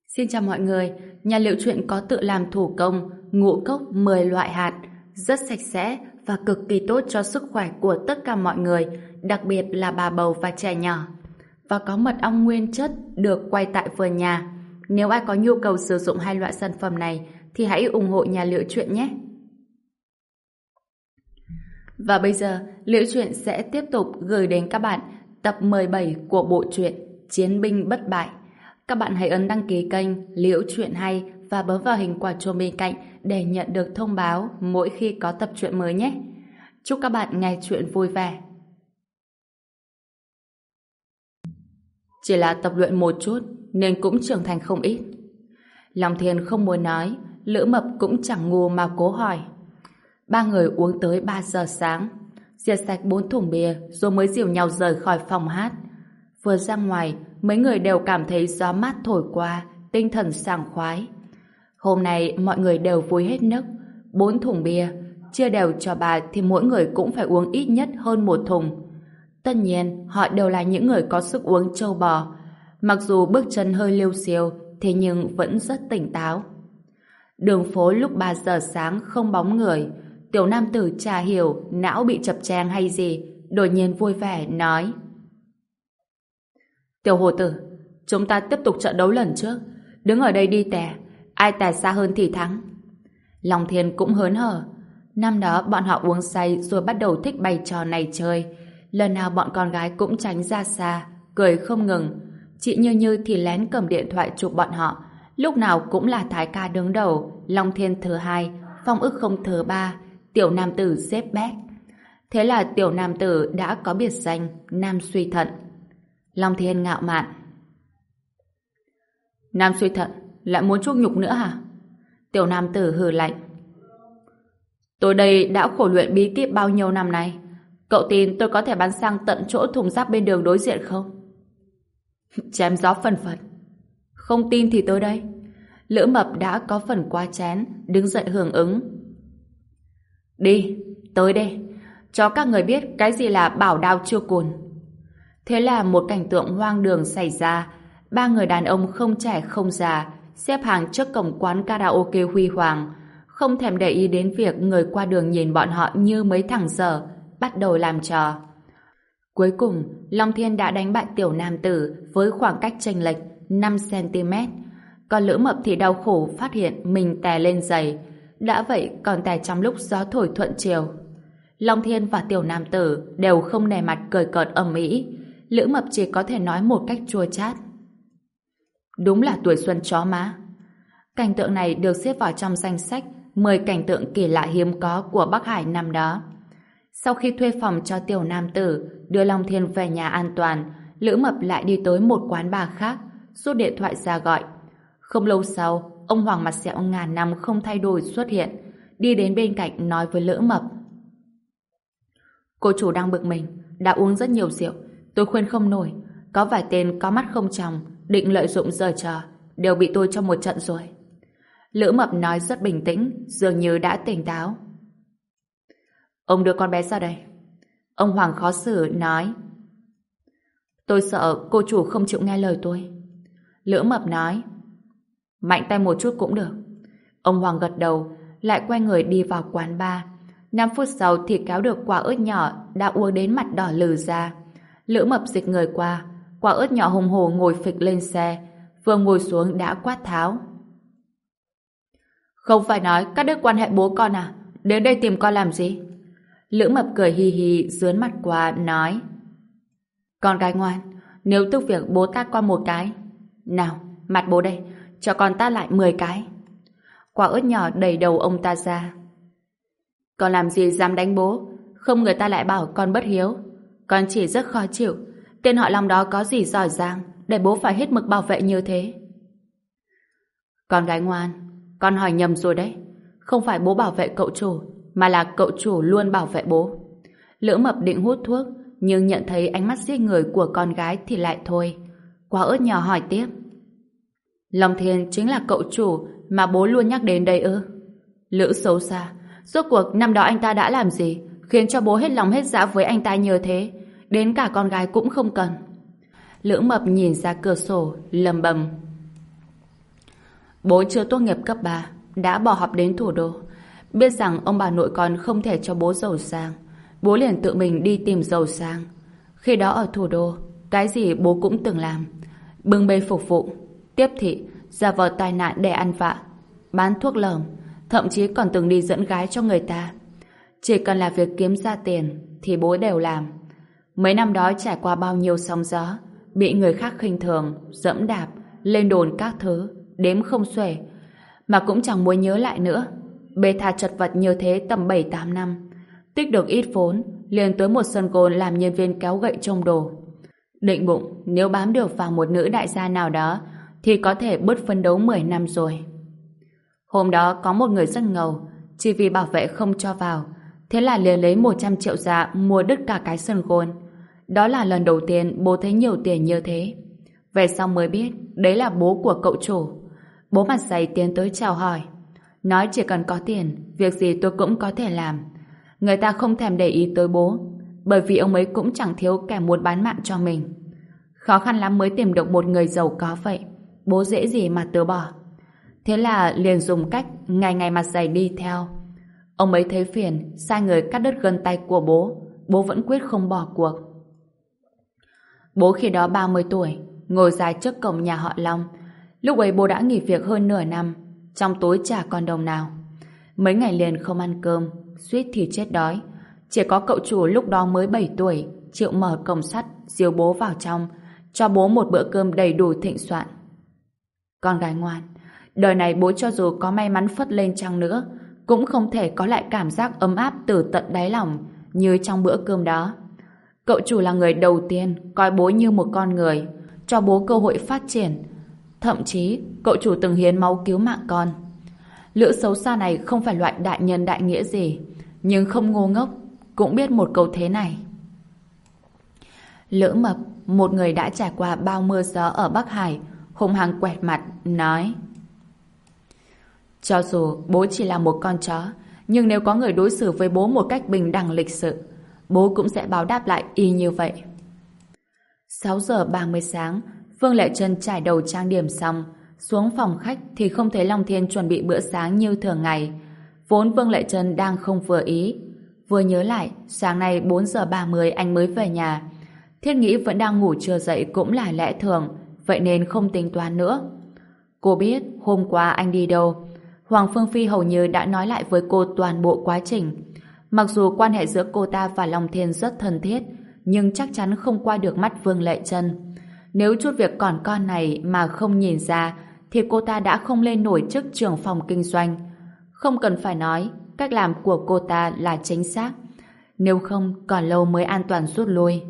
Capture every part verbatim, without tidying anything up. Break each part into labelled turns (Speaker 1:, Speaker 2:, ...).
Speaker 1: Xin chào mọi người, nhà Liệu Chuyện có tự làm thủ công ngũ cốc mười loại hạt, rất sạch sẽ và cực kỳ tốt cho sức khỏe của tất cả mọi người, đặc biệt là bà bầu và trẻ nhỏ. Và có mật ong nguyên chất được quay tại vườn nhà. Nếu ai có nhu cầu sử dụng hai loại sản phẩm này thì hãy ủng hộ nhà Liệu Chuyện nhé. Và bây giờ, Liệu Chuyện sẽ tiếp tục gửi đến các bạn tập mười bảy của bộ truyện Chiến binh bất bại. Các bạn hãy ấn đăng ký kênh Liễu Chuyện Hay và bấm vào hình quả chuông bên cạnh để nhận được thông báo mỗi khi có tập truyện mới nhé. Chúc các bạn nghe chuyện vui vẻ. Chỉ là tập luyện một chút nên cũng trưởng thành không ít. Long Thiên không muốn nói, Lữ Mập cũng chẳng ngu mà cố hỏi. Ba người uống tới ba giờ sáng, diệt sạch bốn thùng bia rồi mới dìu nhau rời khỏi phòng hát. Vừa ra ngoài, mấy người đều cảm thấy gió mát thổi qua, tinh thần sảng khoái. Hôm nay mọi người đều vui hết nấc. Bốn thùng bia, chia đều cho bà thì mỗi người cũng phải uống ít nhất hơn một thùng. Tất nhiên, họ đều là những người có sức uống trâu bò. Mặc dù bước chân hơi liêu xiêu, thế nhưng vẫn rất tỉnh táo. Đường phố lúc ba giờ sáng không bóng người. Tiểu nam tử chả hiểu não bị chập chang hay gì, đột nhiên vui vẻ nói: Tiểu hồ tử, chúng ta tiếp tục trận đấu lần trước, đứng ở đây đi tè, ai tè xa hơn thì thắng. Long Thiên cũng hớn hở. Năm đó bọn họ uống say rồi bắt đầu thích bày trò này chơi. Lần nào bọn con gái cũng tránh ra xa, cười không ngừng. Chị Như Như thì lén cầm điện thoại chụp bọn họ. Lúc nào cũng là Thái ca đứng đầu, Long Thiên thứ hai, Phong Ức Không thứ ba, tiểu nam tử xếp bét. Thế là tiểu nam tử đã có biệt danh Nam Suy Thận. Long Thiên ngạo mạn: Nam Suy Thận lại muốn chuốc nhục nữa hả? Tiểu nam tử hừ lạnh: Tôi đây đã khổ luyện bí kíp bao nhiêu năm nay, cậu tin tôi có thể bắn sang tận chỗ thùng rác bên đường đối diện không? Chém gió phần phật. Không tin thì tới đây. Lữ Mập đã có phần quá chén, đứng dậy hưởng ứng. Đi, tới đây, cho các người biết cái gì là bảo đao chưa cùn. Thế là một cảnh tượng hoang đường xảy ra. Ba người đàn ông không trẻ không già xếp hàng trước cổng quán karaoke huy hoàng, không thèm để ý đến việc người qua đường nhìn bọn họ như mấy thằng dở, bắt đầu làm trò. Cuối cùng, Long Thiên đã đánh bại tiểu nam tử với khoảng cách chênh lệch năm xăng-ti-mét. Còn Lữ Mập thì đau khổ phát hiện mình tè lên giày. Đã vậy còn tè trong lúc gió thổi thuận chiều. Long Thiên và tiểu nam tử đều không nề mặt cười cợt ầm ĩ. Lữ Mập chỉ có thể nói một cách chua chát: Đúng là tuổi xuân chó má. Cảnh tượng này được xếp vào trong danh sách mười cảnh tượng kỳ lạ hiếm có của Bắc Hải năm đó. Sau khi thuê phòng cho tiểu nam tử, đưa Long Thiên về nhà an toàn, Lữ Mập lại đi tới một quán bar khác, rút điện thoại ra gọi. Không lâu sau, ông Hoàng mặt sẹo ngàn năm không thay đổi xuất hiện, đi đến bên cạnh nói với Lữ Mập: Cô chủ đang bực mình, đã uống rất nhiều rượu, tôi khuyên không nổi. Có vài tên có mắt không tròng, định lợi dụng giở trò, đều bị tôi cho một trận rồi. Lữ Mập nói rất bình tĩnh, dường như đã tỉnh táo. Ông đưa con bé ra đây. Ông Hoàng khó xử nói: Tôi sợ cô chủ không chịu nghe lời tôi. Lữ Mập nói: Mạnh tay một chút cũng được. Ông Hoàng gật đầu, lại quay người đi vào quán bar. Năm phút sau thì kéo được quả ớt nhỏ đã uống đến mặt đỏ lừ ra. Lữ Mập dịch người qua, quả ớt nhỏ hùng hổ ngồi phịch lên xe, vừa ngồi xuống đã quát tháo: Không phải nói cắt đứt quan hệ bố con à? Đến đây tìm con làm gì? Lữ Mập cười hì hì dướn mặt qua nói: Con gái ngoan, nếu tức việc bố tát con một cái. Nào, mặt bố đây, cho con tát lại mười cái. Quả ớt nhỏ đẩy đầu ông ta ra. Con làm gì dám đánh bố? Không người ta lại bảo con bất hiếu. Con chỉ rất khó chịu. Tên họ Long đó có gì giỏi giang để bố phải hết mực bảo vệ như thế? Con gái ngoan, con hỏi nhầm rồi đấy. Không phải bố bảo vệ cậu chủ, mà là cậu chủ luôn bảo vệ bố. Lữ Mập định hút thuốc, nhưng nhận thấy ánh mắt giết người của con gái thì lại thôi. Quả ớt nhỏ hỏi tiếp: Long Thiên chính là cậu chủ mà bố luôn nhắc đến đây ư? Lữ xấu xa, rốt cuộc năm đó anh ta đã làm gì khiến cho bố hết lòng hết dạ với anh ta như thế, đến cả con gái cũng không cần? Lữ Mập nhìn ra cửa sổ lầm bầm: Bố chưa tốt nghiệp cấp ba, đã bỏ học đến thủ đô. Biết rằng ông bà nội con không thể cho bố giàu sang, bố liền tự mình đi tìm giàu sang. Khi đó ở thủ đô, cái gì bố cũng từng làm. Bưng bê phục vụ, tiếp thị, giả vờ tai nạn để ăn vạ, bán thuốc lởm, thậm chí còn từng đi dẫn gái cho người ta. Chỉ cần là việc kiếm ra tiền thì bố đều làm. Mấy năm đó trải qua bao nhiêu sóng gió, bị người khác khinh thường, dẫm đạp, lên đồn các thứ, đếm không xuể, mà cũng chẳng muốn nhớ lại nữa. Bê tha chật vật như thế tầm bảy tám năm, tích được ít vốn, liền tới một sân gôn làm nhân viên kéo gậy trông đồ. Định bụng nếu bám được vào một nữ đại gia nào đó thì có thể bớt phấn đấu mười năm rồi. Hôm đó có một người rất ngầu, chỉ vì bảo vệ không cho vào, thế là liền lấy một trăm triệu ra mua đứt cả cái sân gôn. Đó là lần đầu tiên bố thấy nhiều tiền như thế. Về sau mới biết đấy là bố của cậu chủ. Bố mặt dày tiến tới chào hỏi, nói chỉ cần có tiền, việc gì tôi cũng có thể làm. Người ta không thèm để ý tới bố, bởi vì ông ấy cũng chẳng thiếu kẻ muốn bán mạng cho mình. Khó khăn lắm mới tìm được một người giàu có vậy, bố dễ gì mà từ bỏ. Thế là liền dùng cách ngày ngày mặt dày đi theo. Ông ấy thấy phiền, sai người cắt đứt gân tay của bố, bố vẫn quyết không bỏ cuộc. Bố khi đó ba mươi tuổi, ngồi dài trước cổng nhà họ Long. Lúc ấy bố đã nghỉ việc hơn nửa năm, trong túi chả còn đồng nào. Mấy ngày liền không ăn cơm, suýt thì chết đói. Chỉ có cậu chủ lúc đó mới bảy tuổi, chịu mở cổng sắt, diều bố vào trong, cho bố một bữa cơm đầy đủ thịnh soạn. Con gái ngoan, đời này bố cho dù có may mắn phất lên chăng nữa, cũng không thể có lại cảm giác ấm áp từ tận đáy lòng như trong bữa cơm đó. Cậu chủ là người đầu tiên coi bố như một con người, cho bố cơ hội phát triển. Thậm chí, cậu chủ từng hiến máu cứu mạng con. Lữ xấu xa này không phải loại đại nhân đại nghĩa gì, nhưng không ngu ngốc, cũng biết một câu thế này. Lữ Mập, một người đã trải qua bao mưa gió ở Bắc Hải, hung hăng quẹt mặt, nói: cho dù bố chỉ là một con chó, nhưng nếu có người đối xử với bố một cách bình đẳng lịch sự, bố cũng sẽ báo đáp lại y như vậy. sáu giờ ba mươi sáng, Vương Lệ Trân trải đầu trang điểm xong, xuống phòng khách thì không thấy Long Thiên chuẩn bị bữa sáng như thường ngày. Vốn Vương Lệ Trân đang không vừa ý. Vừa nhớ lại, sáng nay bốn giờ ba mươi anh mới về nhà. Thiết nghĩ vẫn đang ngủ chưa dậy cũng là lẽ thường, vậy nên không tính toán nữa. Cô biết hôm qua anh đi đâu. Hoàng Phương Phi hầu như đã nói lại với cô toàn bộ quá trình. Mặc dù quan hệ giữa cô ta và Long Thiên rất thân thiết, nhưng chắc chắn không qua được mắt Vương Lệ Trân. Nếu chút việc còn con này mà không nhìn ra, thì cô ta đã không lên nổi chức trưởng phòng kinh doanh. Không cần phải nói, cách làm của cô ta là chính xác. Nếu không, còn lâu mới an toàn rút lui.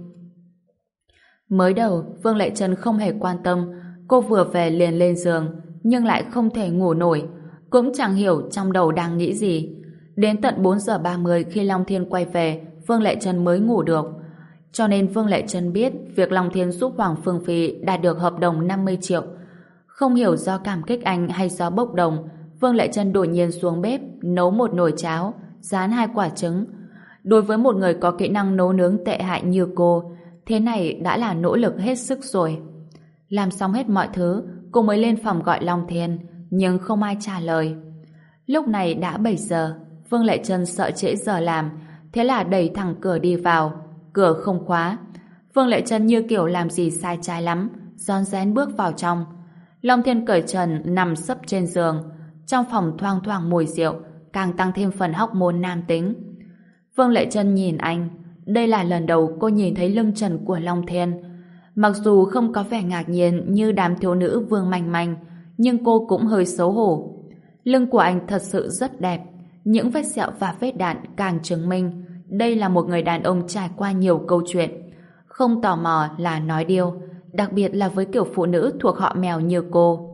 Speaker 1: Mới đầu, Vương Lệ Trân không hề quan tâm. Cô vừa về liền lên giường, nhưng lại không thể ngủ nổi. Cũng chẳng hiểu trong đầu đang nghĩ gì. Đến tận bốn giờ ba mươi khi Long Thiên quay về, Vương Lệ Trân mới ngủ được. Cho nên Vương Lệ Trân biết việc Long Thiên giúp Hoàng Phương Phi đạt được hợp đồng năm mươi triệu. Không hiểu do cảm kích anh hay do bốc đồng, Vương Lệ Trân đột nhiên xuống bếp nấu một nồi cháo, rán hai quả trứng. Đối với một người có kỹ năng nấu nướng tệ hại như cô, thế này đã là nỗ lực hết sức rồi. Làm xong hết mọi thứ, cô mới lên phòng gọi Long Thiên, nhưng không ai trả lời. Lúc này đã bảy giờ, Vương Lệ Trân sợ trễ giờ làm, thế là đẩy thẳng cửa đi vào. Cửa không khóa. Vương Lệ Trân như kiểu làm gì sai trái lắm, rón rén bước vào trong. Long Thiên cởi trần nằm sấp trên giường. Trong phòng thoang thoảng mùi rượu, càng tăng thêm phần hóc môn nam tính. Vương Lệ Trân nhìn anh. Đây là lần đầu cô nhìn thấy lưng trần của Long Thiên. Mặc dù không có vẻ ngạc nhiên như đám thiếu nữ Vương Manh Manh, nhưng cô cũng hơi xấu hổ. Lưng của anh thật sự rất đẹp. Những vết sẹo và vết đạn càng chứng minh đây là một người đàn ông trải qua nhiều câu chuyện. Không tò mò là nói điêu, đặc biệt là với kiểu phụ nữ thuộc họ Mèo như cô.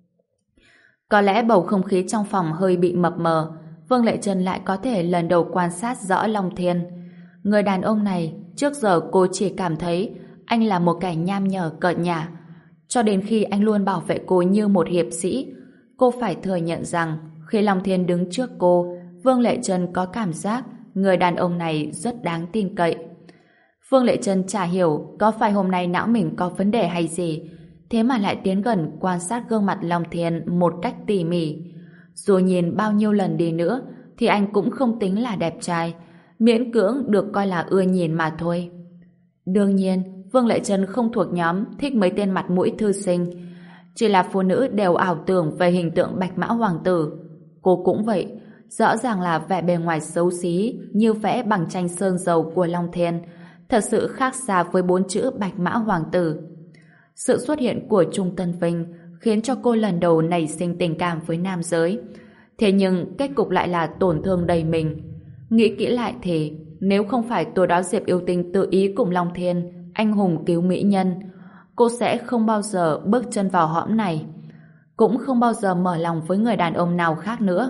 Speaker 1: Có lẽ bầu không khí trong phòng hơi bị mập mờ, Vương Lệ Trân lại có thể lần đầu quan sát rõ Long Thiên. Người đàn ông này, trước giờ cô chỉ cảm thấy anh là một kẻ nham nhở cợt nhả. Cho đến khi anh luôn bảo vệ cô như một hiệp sĩ, cô phải thừa nhận rằng khi Long Thiên đứng trước cô, Vương Lệ Trân có cảm giác người đàn ông này rất đáng tin cậy. Vương Lệ Trân chả hiểu có phải hôm nay não mình có vấn đề hay gì. thế mà lại tiến gần quan sát gương mặt Long Thiên một cách tỉ mỉ. Dù nhìn bao nhiêu lần đi nữa thì anh cũng không tính là đẹp trai, miễn cưỡng được coi là ưa nhìn mà thôi. Đương nhiên, Vương Lệ Trân không thuộc nhóm thích mấy tên mặt mũi thư sinh, chỉ là phụ nữ đều ảo tưởng về hình tượng Bạch Mã Hoàng tử. Cô cũng vậy, rõ ràng là vẻ bề ngoài xấu xí như vẽ bằng tranh sơn dầu của Long Thiên, thật sự khác xa với bốn chữ Bạch Mã Hoàng tử. Sự xuất hiện của Trung Tân Vinh khiến cho cô lần đầu nảy sinh tình cảm với nam giới. Thế nhưng kết cục lại là tổn thương đầy mình. Nghĩ kỹ lại thì nếu không phải tối đó Diệp Yêu Tinh tự ý cùng Long Thiên anh hùng cứu mỹ nhân, cô sẽ không bao giờ bước chân vào hõm này, cũng không bao giờ mở lòng với người đàn ông nào khác nữa.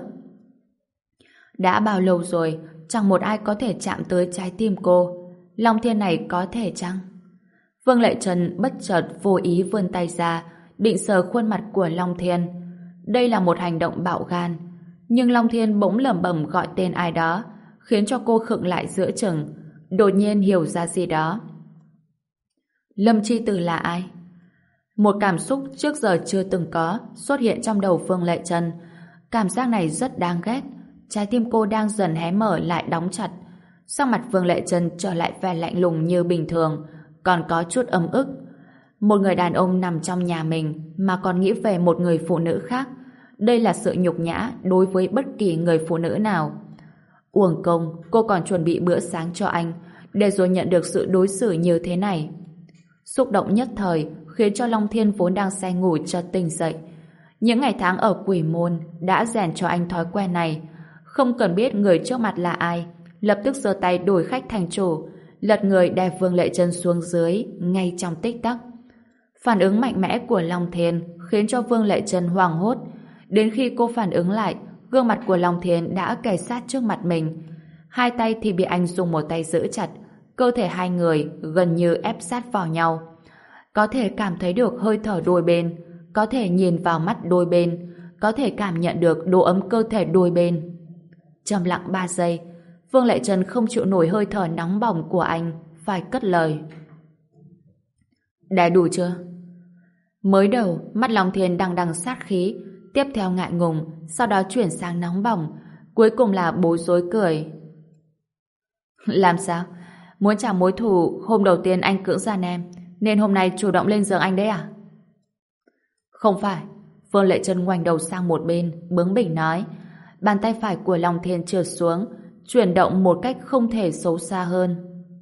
Speaker 1: Đã bao lâu rồi chẳng một ai có thể chạm tới trái tim cô. Long Thiên này có thể chăng? Vương Lệ Trân bất chợt vô ý vươn tay ra định sờ khuôn mặt của Long Thiên. Đây là một hành động bạo gan, nhưng Long Thiên bỗng lẩm bẩm gọi tên ai đó, khiến cho cô khựng lại giữa chừng, đột nhiên hiểu ra gì đó. Lâm Chi Từ là ai? Một cảm xúc trước giờ chưa từng có xuất hiện trong đầu Vương Lệ Trân. Cảm giác này rất đáng ghét. Trái tim cô đang dần hé mở lại đóng chặt. Sắc mặt Vương Lệ Trân trở lại vẻ lạnh lùng như bình thường, còn có chút ấm ức. Một người đàn ông nằm trong nhà mình mà còn nghĩ về một người phụ nữ khác. Đây là sự nhục nhã đối với bất kỳ người phụ nữ nào. Uổng công, cô còn chuẩn bị bữa sáng cho anh, để rồi nhận được sự đối xử như thế này. Xúc động nhất thời khiến cho Long Thiên vốn đang say ngủ chợt tỉnh dậy. Những ngày tháng ở Quỷ Môn đã rèn cho anh thói quen này. Không cần biết người trước mặt là ai, lập tức giơ tay đổi khách thành chủ, lật người đè Vương Lệ Trân xuống dưới ngay trong tích tắc. Phản ứng mạnh mẽ của Long Thiên khiến cho Vương Lệ Trân hoảng hốt. Đến khi cô phản ứng lại, gương mặt của Long Thiên đã kề sát trước mặt mình. Hai tay thì bị anh dùng một tay giữ chặt, cơ thể hai người gần như ép sát vào nhau. Có thể cảm thấy được hơi thở đôi bên, có thể nhìn vào mắt đôi bên, có thể cảm nhận được độ ấm cơ thể đôi bên. Trầm lặng ba giây, Vương Lệ Trân không chịu nổi hơi thở nóng bỏng của anh, phải cất lời. Đã đủ chưa? Mới đầu, mắt Long Thiên đằng đằng sát khí, tiếp theo ngại ngùng, sau đó chuyển sang nóng bỏng, cuối cùng là bối rối cười. Làm sao? Muốn trả mối thù hôm đầu tiên anh cưỡng gian em, nên hôm nay chủ động lên giường anh đấy à? Không phải. Vương Lệ Trân ngoảnh đầu sang một bên, bướng bỉnh nói. Bàn tay phải của Long Thiên trượt xuống, chuyển động một cách không thể xấu xa hơn.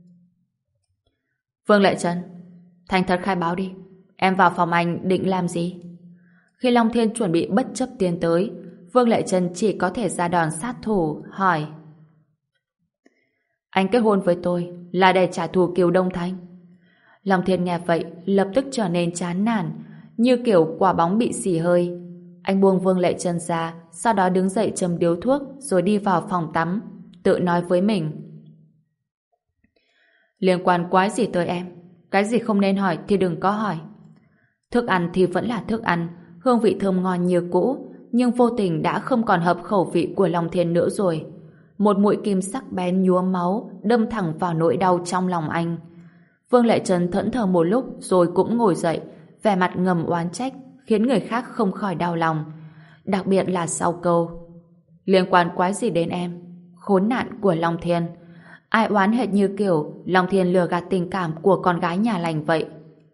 Speaker 1: Vương Lệ Trân, thành thật khai báo đi, em vào phòng anh định làm gì? Khi Long Thiên chuẩn bị bất chấp tiến tới, Vương Lệ Trân chỉ có thể ra đòn sát thủ, hỏi. Anh kết hôn với tôi là để trả thù Kiều Đông Thanh. Long Thiên nghe vậy lập tức trở nên chán nản, như kiểu quả bóng bị xì hơi. Anh buông Vương Lệ Trân ra, sau đó đứng dậy châm điếu thuốc rồi đi vào phòng tắm, tự nói với mình. Liên quan quái gì tới em? Cái gì không nên hỏi thì đừng có hỏi. Thức ăn thì vẫn là thức ăn, hương vị thơm ngon như cũ, nhưng vô tình đã không còn hợp khẩu vị của Long Thiên nữa rồi. Một mũi kim sắc bén nhuốm máu đâm thẳng vào nỗi đau trong lòng anh. Vương Lệ Trân thẫn thờ một lúc rồi cũng ngồi dậy, vẻ mặt ngầm oán trách khiến người khác không khỏi đau lòng, đặc biệt là sau câu liên quan quái gì đến em, khốn nạn của Long Thiên. Ai oán hệt như kiểu Long Thiên lừa gạt tình cảm của con gái nhà lành vậy.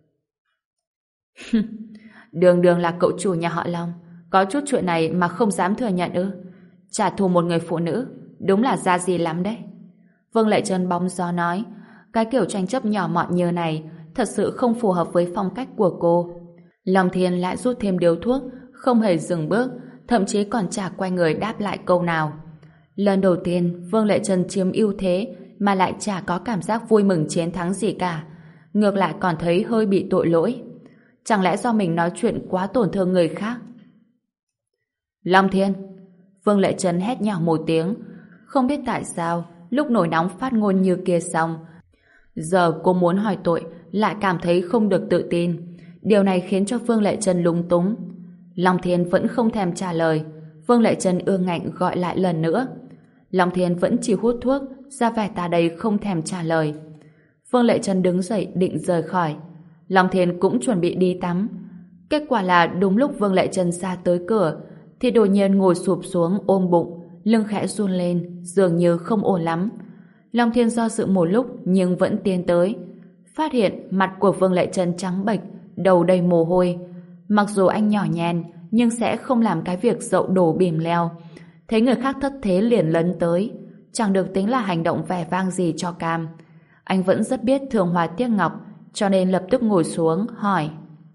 Speaker 1: Đường đường là cậu chủ nhà họ Long, có chút chuyện này mà không dám thừa nhận ư? Trả thù một người phụ nữ đúng là ra gì lắm đấy. Vương Lệ Trân bóng gió nói, cái kiểu tranh chấp nhỏ mọn như này thật sự không phù hợp với phong cách của cô. Long Thiên lại rút thêm điếu thuốc, không hề dừng bước, thậm chí còn chả quay người đáp lại câu nào. Lần đầu tiên Vương Lệ Trân chiếm ưu thế mà lại chả có cảm giác vui mừng chiến thắng gì cả, ngược lại còn thấy hơi bị tội lỗi. Chẳng lẽ do mình nói chuyện quá tổn thương người khác? Long Thiên! Vương Lệ Trân hét nhỏ một tiếng. Không biết tại sao lúc nổi nóng phát ngôn như kia xong, giờ cô muốn hỏi tội lại cảm thấy không được tự tin. Điều này khiến cho Vương Lệ Trân lúng túng. Long Thiên vẫn không thèm trả lời. Vương Lệ Trân ương ngạnh gọi lại lần nữa. Long Thiên vẫn chỉ hút thuốc, ra vẻ ta đây không thèm trả lời. Vương Lệ Trân đứng dậy định rời khỏi. Long Thiên cũng chuẩn bị đi tắm. Kết quả là đúng lúc Vương Lệ Trân ra tới cửa thì đột nhiên ngồi sụp xuống ôm bụng, lưng khẽ run lên, dường như không ổn lắm. Long Thiên do dự một lúc nhưng vẫn tiến tới. Phát hiện mặt của Vương Lệ Trân trắng bệch, đầu đầy mồ hôi. Mặc dù anh nhỏ nhen nhưng sẽ không làm cái việc dậu đổ bìm leo. Thấy người khác thất thế liền lấn tới, chẳng được tính là hành động vẻ vang gì cho cam. Anh vẫn rất biết thường hòa tiếc ngọc, cho nên lập tức ngồi xuống hỏi: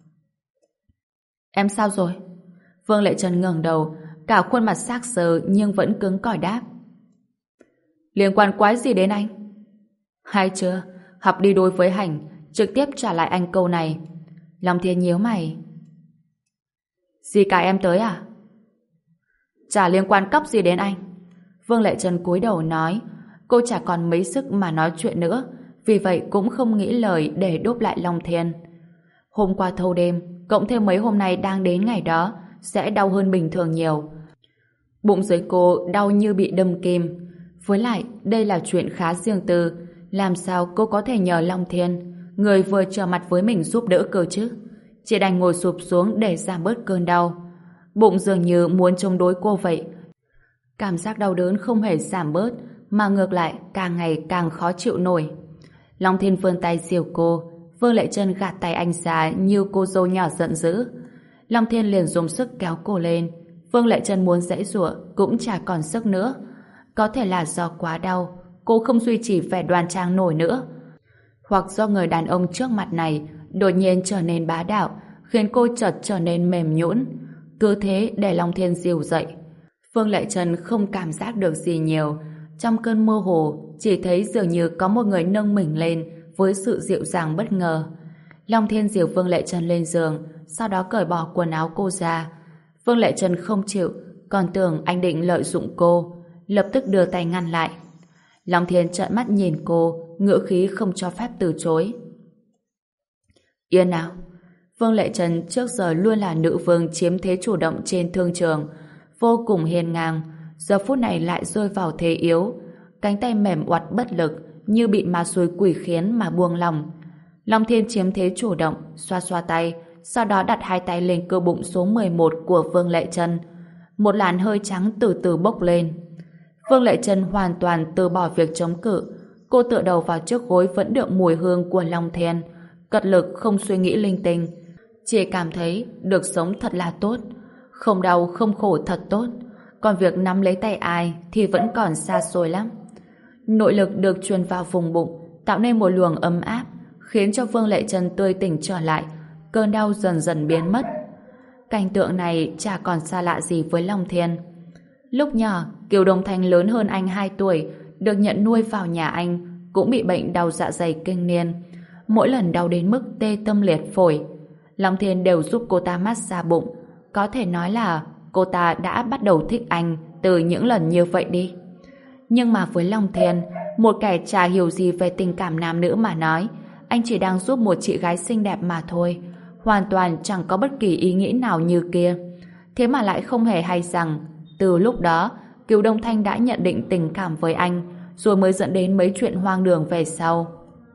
Speaker 1: Em sao rồi? Vương Lệ Trân ngẩng đầu, cả khuôn mặt xác sờ nhưng vẫn cứng cỏi đáp: Liên quan quái gì đến anh? Hay chưa, học đi đối với hành, trực tiếp trả lại anh câu này. Long Thiên nhíu mày: Gì cả em tới à? Chả liên quan cóc gì đến anh. Vương Lệ Trân cúi đầu nói. Cô chả còn mấy sức mà nói chuyện nữa, vì vậy cũng không nghĩ lời để đốp lại Long Thiên. Hôm qua thâu đêm, cộng thêm mấy hôm nay đang đến ngày đó, sẽ đau hơn bình thường nhiều. Bụng dưới cô đau như bị đâm kim. Với lại, đây là chuyện khá riêng tư, làm sao cô có thể nhờ Long Thiên, người vừa trở mặt với mình, giúp đỡ cơ chứ? Chỉ đành ngồi sụp xuống để giảm bớt cơn đau. Bụng dường như muốn chống đối cô vậy. Cảm giác đau đớn không hề giảm bớt, mà ngược lại càng ngày càng khó chịu nổi. Long Thiên vươn tay dìu cô, Vương Lệ Trân gạt tay anh ra như cô dâu nhỏ giận dữ. Long Thiên liền dùng sức kéo cô lên. Vương Lệ Trân muốn giãy giụa cũng chả còn sức nữa. Có thể là do quá đau, cô không duy trì vẻ đoan trang nổi nữa, hoặc do người đàn ông trước mặt này đột nhiên trở nên bá đạo, khiến cô chợt trở nên mềm nhũn. Cứ thế để Long Thiên dìu dậy. Vương Lệ Trân không cảm giác được gì nhiều. Trong cơn mơ hồ, chỉ thấy dường như có một người nâng mình lên với sự dịu dàng bất ngờ. Long Thiên dìu Vương Lệ Trân lên giường, sau đó cởi bỏ quần áo cô ra. Vương Lệ Trân không chịu, còn tưởng anh định lợi dụng cô, lập tức đưa tay ngăn lại. Long Thiên trợn mắt nhìn cô, ngữ khí không cho phép từ chối. Yên nào. Vương Lệ Trân trước giờ luôn là nữ vương chiếm thế chủ động trên thương trường, vô cùng hiên ngang, giờ phút này lại rơi vào thế yếu, cánh tay mềm oặt bất lực, như bị ma xui quỷ khiến mà buông lòng. Long Thiên chiếm thế chủ động, xoa xoa tay, sau đó đặt hai tay lên cơ bụng số mười một của Vương Lệ Trân. Một làn hơi trắng từ từ bốc lên. Vương Lệ Trân hoàn toàn từ bỏ việc chống cự. Cô tựa đầu vào chiếc gối vẫn đượm mùi hương của Long Thiên, cật lực không suy nghĩ linh tinh, chỉ cảm thấy được sống thật là tốt, không đau không khổ thật tốt. Còn việc nắm lấy tay ai thì vẫn còn xa xôi lắm. Nội lực được truyền vào vùng bụng, tạo nên một luồng ấm áp, khiến cho Vương Lệ Trân tươi tỉnh trở lại, cơn đau dần dần biến mất. Cảnh tượng này chả còn xa lạ gì với Long Thiên. Lúc nhỏ, Kiều Đông Thanh lớn hơn anh hai tuổi, được nhận nuôi vào nhà anh, cũng bị bệnh đau dạ dày kinh niên. Mỗi lần đau đến mức tê tâm liệt phổi, Long Thiên đều giúp cô ta massage bụng. Có thể nói là cô ta đã bắt đầu thích anh từ những lần như vậy đi. Nhưng mà với Long Thiên, một kẻ chả hiểu gì về tình cảm nam nữ mà nói, anh chỉ đang giúp một chị gái xinh đẹp mà thôi, hoàn toàn chẳng có bất kỳ ý nghĩ nào như kia. Thế mà lại không hề hay rằng từ lúc đó Kiều Đông Thanh đã nhận định tình cảm với anh, rồi mới dẫn đến mấy chuyện hoang đường về sau.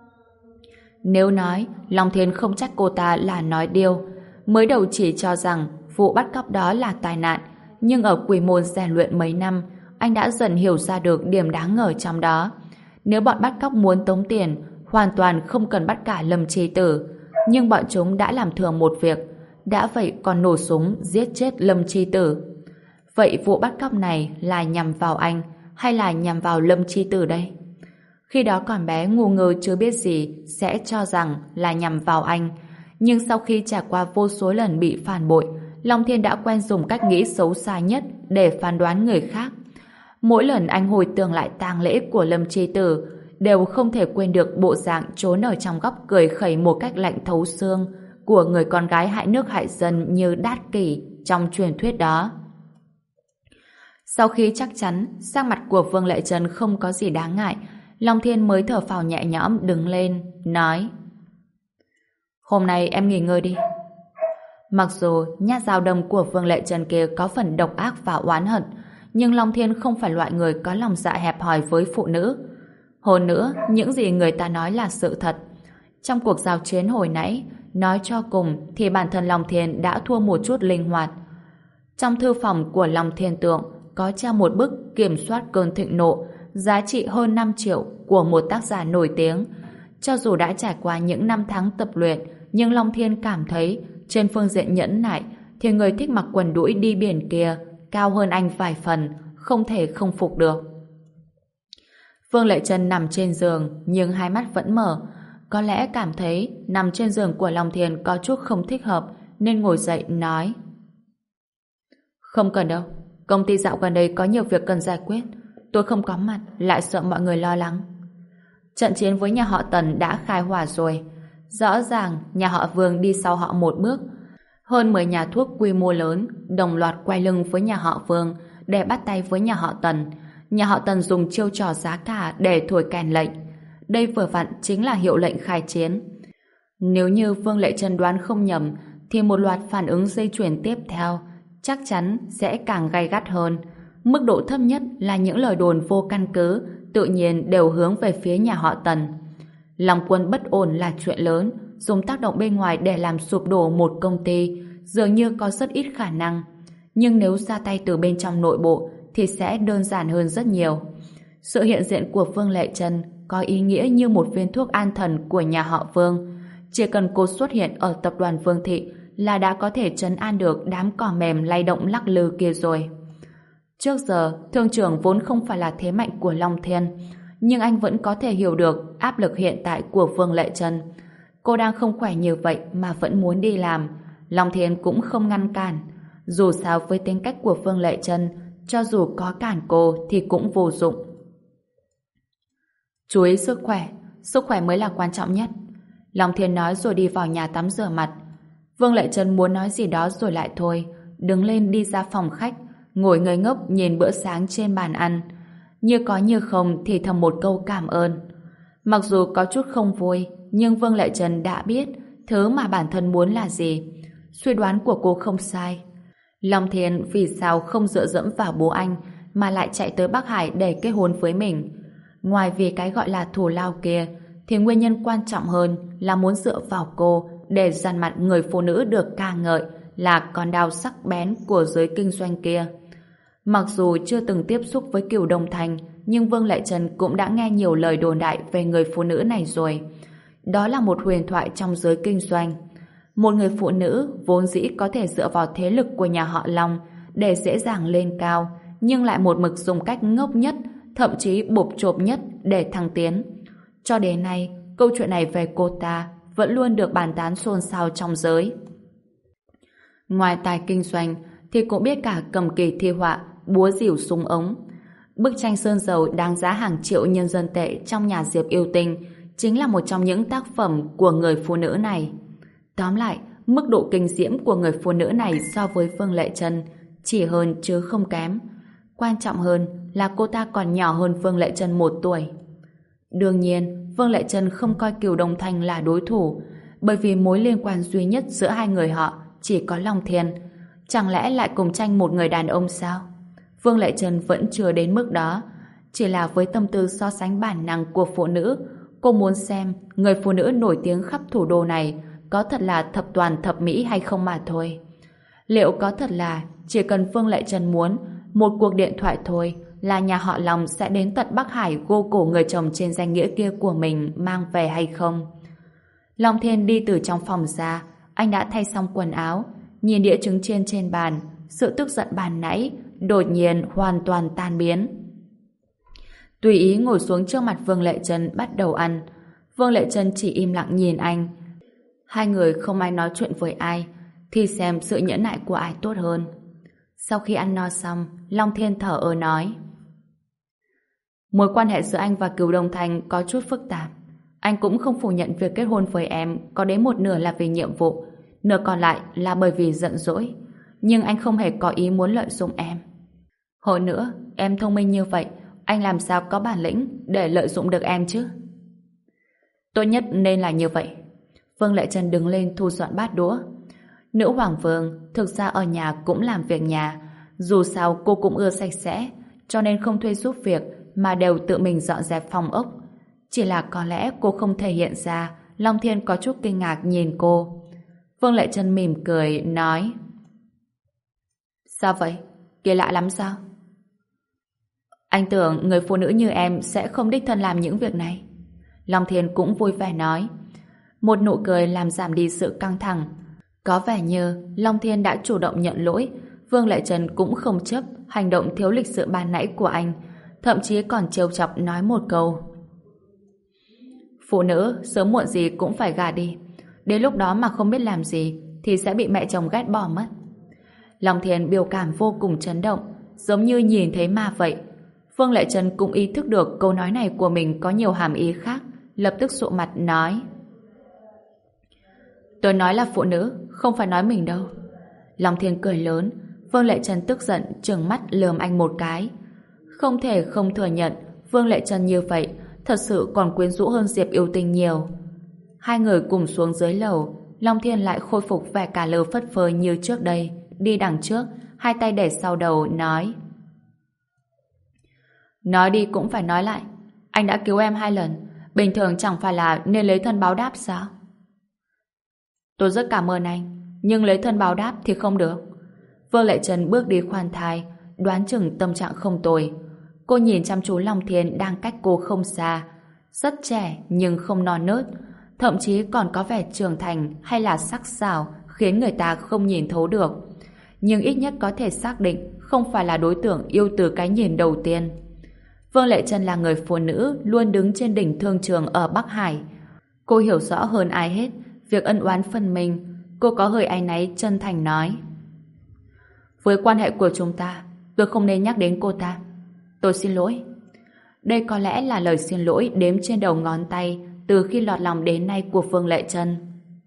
Speaker 1: Nếu nói Long Thiên không trách cô ta là nói điêu, mới đầu chỉ cho rằng vụ bắt cóc đó là tai nạn, nhưng ở Quỷ Môn rèn luyện mấy năm, anh đã dần hiểu ra được điểm đáng ngờ trong đó. Nếu bọn bắt cóc muốn tống tiền, hoàn toàn không cần bắt cả Lâm Chi Tử, nhưng bọn chúng đã làm thường một việc, đã vậy còn nổ súng giết chết Lâm Chi Tử. Vậy vụ bắt cóc này là nhằm vào anh hay là nhằm vào Lâm Chi Tử đây? Khi đó còn bé ngu ngơ chưa biết gì sẽ cho rằng là nhằm vào anh, nhưng sau khi trải qua vô số lần bị phản bội, Long Thiên đã quen dùng cách nghĩ xấu xa nhất để phán đoán người khác. Mỗi lần anh hồi tưởng lại tang lễ của Lâm Chi Tử, đều không thể quên được bộ dạng trốn ở trong góc cười khẩy một cách lạnh thấu xương của người con gái hại nước hại dân như Đát Kỷ trong truyền thuyết đó. Sau khi chắc chắn sắc mặt của Vương Lệ Trân không có gì đáng ngại, Long Thiên mới thở phào nhẹ nhõm đứng lên, nói: Hôm nay em nghỉ ngơi đi. Mặc dù nhát dao đâm của Vương Lệ Trân kia có phần độc ác và oán hận, nhưng Long Thiên không phải loại người có lòng dạ hẹp hòi với phụ nữ. Hơn nữa, những gì người ta nói là sự thật. Trong cuộc giao chiến hồi nãy, Nói cho cùng thì bản thân Long Thiên đã thua một chút linh hoạt. Trong thư phòng của Long Thiên Tượng có treo một bức kiểm soát cơn thịnh nộ giá trị hơn năm triệu của một tác giả nổi tiếng. Cho dù đã trải qua những năm tháng tập luyện, nhưng Long Thiên cảm thấy trên phương diện nhẫn nại thì người thích mặc quần đũi đi biển kia cao hơn anh vài phần, không thể không phục được. Vương Lệ Trân nằm trên giường nhưng hai mắt vẫn mở. Có lẽ cảm thấy nằm trên giường của Long Thiên có chút không thích hợp nên ngồi dậy nói: Không cần đâu, công ty dạo gần đây có nhiều việc cần giải quyết, tôi không có mặt lại sợ mọi người lo lắng. Trận chiến với nhà họ Tần đã khai hỏa rồi. Rõ ràng nhà họ Vương đi sau họ một bước. Hơn mười nhà thuốc quy mô lớn đồng loạt quay lưng với nhà họ Vương để bắt tay với nhà họ Tần. Nhà họ Tần dùng chiêu trò giá cả để thổi kèn lệnh. Đây vừa vặn chính là hiệu lệnh khai chiến. Nếu như Vương Lệ Trân đoán không nhầm thì một loạt phản ứng dây chuyền tiếp theo chắc chắn sẽ càng gay gắt hơn. Mức độ thấp nhất là những lời đồn vô căn cứ tự nhiên đều hướng về phía nhà họ Tần. Lòng quân bất ổn là chuyện lớn, dùng tác động bên ngoài để làm sụp đổ một công ty dường như có rất ít khả năng. Nhưng nếu ra tay từ bên trong nội bộ thì sẽ đơn giản hơn rất nhiều. Sự hiện diện của Vương Lệ Trân có ý nghĩa như một viên thuốc an thần của nhà họ Vương. Chỉ cần cô xuất hiện ở tập đoàn Vương Thị là đã có thể trấn an được đám cỏ mềm lay động lắc lư kia rồi. Trước giờ, thương trưởng vốn không phải là thế mạnh của Long Thiên, nhưng anh vẫn có thể hiểu được áp lực hiện tại của Vương Lệ Trân. Cô đang không khỏe như vậy mà vẫn muốn đi làm. Long Thiên cũng không ngăn cản. Dù sao với tính cách của Vương Lệ Trân, cho dù có cản cô thì cũng vô dụng. Chú ý sức khỏe, sức khỏe mới là quan trọng nhất. Long Thiên nói rồi đi vào nhà tắm rửa mặt. Vương Lệ Trân muốn nói gì đó rồi lại thôi, đứng lên đi ra phòng khách, ngồi ngây ngốc nhìn bữa sáng trên bàn ăn. Như có như không thì thầm một câu cảm ơn. Mặc dù có chút không vui, nhưng Vương Lệ Trân đã biết thứ mà bản thân muốn là gì. Suy đoán của cô không sai. Long Thiên vì sao không dựa dẫm vào bố anh mà lại chạy tới Bắc Hải để kết hôn với mình? Ngoài vì cái gọi là thù lao kia thì nguyên nhân quan trọng hơn là muốn dựa vào cô để dằn mặt người phụ nữ được ca ngợi là con đao sắc bén của giới kinh doanh kia. Mặc dù chưa từng tiếp xúc với Cửu Đồng Thành, nhưng Vương Lệ Trân cũng đã nghe nhiều lời đồn đại về người phụ nữ này rồi. Đó là một huyền thoại trong giới kinh doanh. Một người phụ nữ vốn dĩ có thể dựa vào thế lực của nhà họ Long để dễ dàng lên cao, nhưng lại một mực dùng cách ngốc nhất, thậm chí bộp chộp nhất để thăng tiến. Cho đến nay, câu chuyện này về cô ta vẫn luôn được bàn tán xôn xao trong giới. Ngoài tài kinh doanh thì cũng biết cả cầm kỳ thi họa, búa rìu súng ống. Bức tranh sơn dầu đáng giá hàng triệu nhân dân tệ trong nhà Diệp Yêu Tinh chính là một trong những tác phẩm của người phụ nữ này. Tóm lại, mức độ kinh diễm của người phụ nữ này so với Vương Lệ Trân chỉ hơn chứ không kém. Quan trọng hơn là cô ta còn nhỏ hơn Vương Lệ Trân một tuổi. Đương nhiên, Vương Lệ Trân không coi Cửu Đồng Thành là đối thủ, bởi vì mối liên quan duy nhất giữa hai người họ chỉ có Long Thiên. Chẳng lẽ lại cùng tranh một người đàn ông sao? Vương Lệ Trân vẫn chưa đến mức đó. Chỉ là với tâm tư so sánh bản năng của phụ nữ, cô muốn xem người phụ nữ nổi tiếng khắp thủ đô này có thật là thập toàn thập mỹ hay không mà thôi. Liệu có thật là chỉ cần Vương Lệ Trân muốn, một cuộc điện thoại thôi là nhà họ Long sẽ đến tận Bắc Hải gô cổ người chồng trên danh nghĩa kia của mình mang về hay không? Long Thiên đi từ trong phòng ra, anh đã thay xong quần áo, nhìn đĩa trứng chiên trên bàn, sự tức giận ban nãy đột nhiên hoàn toàn tan biến. Tùy ý ngồi xuống trước mặt Vương Lệ Trân bắt đầu ăn. Vương Lệ Trân chỉ im lặng nhìn anh. Hai người không ai nói chuyện với ai, thì xem sự nhẫn nại của ai tốt hơn. Sau khi ăn no xong, Long Thiên thở ơ nói: Mối quan hệ giữa anh và Cửu Đồng Thành có chút phức tạp. Anh cũng không phủ nhận việc kết hôn với em có đến một nửa là vì nhiệm vụ, nửa còn lại là bởi vì giận dỗi. Nhưng anh không hề có ý muốn lợi dụng em. Hơn nữa, em thông minh như vậy, anh làm sao có bản lĩnh để lợi dụng được em chứ? Tốt nhất nên là như vậy. Vương Lệ Trân đứng lên thu dọn bát đũa. Nữ hoàng vương thực ra ở nhà cũng làm việc nhà. Dù sao cô cũng ưa sạch sẽ, cho nên không thuê giúp việc mà đều tự mình dọn dẹp phòng ốc. Chỉ là có lẽ cô không thể hiện ra. Long Thiên có chút kinh ngạc nhìn cô. Vương Lệ Trân mỉm cười, nói: Sao vậy? Kỳ lạ lắm sao? Anh tưởng người phụ nữ như em sẽ không đích thân làm những việc này. Long Thiên cũng vui vẻ nói. Một nụ cười làm giảm đi sự căng thẳng. Có vẻ như Long Thiên đã chủ động nhận lỗi. Vương Lệ Trân cũng không chấp hành động thiếu lịch sự ban nãy của anh, thậm chí còn trêu chọc nói một câu: Phụ nữ sớm muộn gì cũng phải gả đi, đến lúc đó mà không biết làm gì thì sẽ bị mẹ chồng ghét bỏ mất. Long Thiên biểu cảm vô cùng chấn động, giống như nhìn thấy ma vậy. Vương Lệ Trân cũng ý thức được câu nói này của mình có nhiều hàm ý khác, lập tức sụ mặt nói: Tôi nói là phụ nữ, không phải nói mình đâu. Long Thiên cười lớn. Vương Lệ Trân tức giận trừng mắt lườm anh một cái. Không thể không thừa nhận Vương Lệ Trân như vậy thật sự còn quyến rũ hơn Diệp Yêu Tinh nhiều. Hai người cùng xuống dưới lầu. Long Thiên lại khôi phục vẻ cả lơ phất phơ như trước đây, đi đằng trước, hai tay để sau đầu, nói: Nói đi cũng phải nói lại, anh đã cứu em hai lần, bình thường chẳng phải là nên lấy thân báo đáp sao? Tôi rất cảm ơn anh, nhưng lấy thân báo đáp thì không được. Vương Lệ Trân bước đi khoan thai, đoán chừng tâm trạng không tồi. Cô nhìn chăm chú Long Thiên đang cách cô không xa, rất trẻ nhưng không non nớt, thậm chí còn có vẻ trưởng thành hay là sắc sảo khiến người ta không nhìn thấu được. Nhưng ít nhất có thể xác định không phải là đối tượng yêu từ cái nhìn đầu tiên. Vương Lệ Trân là người phụ nữ luôn đứng trên đỉnh thương trường ở Bắc Hải. Cô hiểu rõ hơn ai hết việc ân oán phân minh. Cô có hơi áy náy chân thành nói: Với quan hệ của chúng ta, tôi không nên nhắc đến cô ta. Tôi xin lỗi. Đây có lẽ là lời xin lỗi đếm trên đầu ngón tay từ khi lọt lòng đến nay của Vương Lệ Trân.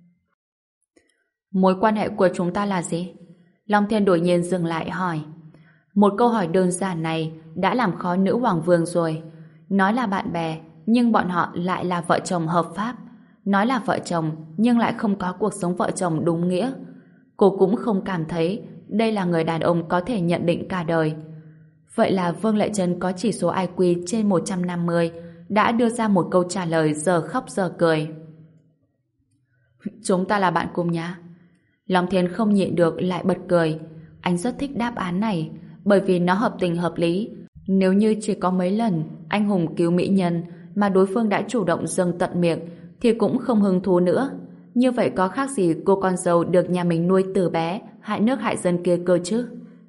Speaker 1: Mối quan hệ của chúng ta là gì? Long Thiên đột nhiên dừng lại hỏi. Một câu hỏi đơn giản này đã làm khó nữ hoàng vương rồi. Nói là bạn bè, nhưng bọn họ lại là vợ chồng hợp pháp. Nói là vợ chồng, nhưng lại không có cuộc sống vợ chồng đúng nghĩa. Cô cũng không cảm thấy đây là người đàn ông có thể nhận định cả đời. Vậy là Vương Lệ Trân có chỉ số i kiu trên một trăm năm mươi, đã đưa ra một câu trả lời giờ khóc giờ cười. Chúng ta là bạn cùng nhà. Long Thiên không nhịn được lại bật cười. Anh rất thích đáp án này, bởi vì nó hợp tình hợp lý. Nếu như chỉ có mấy lần anh hùng cứu mỹ nhân mà đối phương đã chủ động dâng tận miệng thì cũng không hứng thú nữa. Như vậy có khác gì cô con dâu được nhà mình nuôi từ bé hại nước hại dân kia cơ chứ?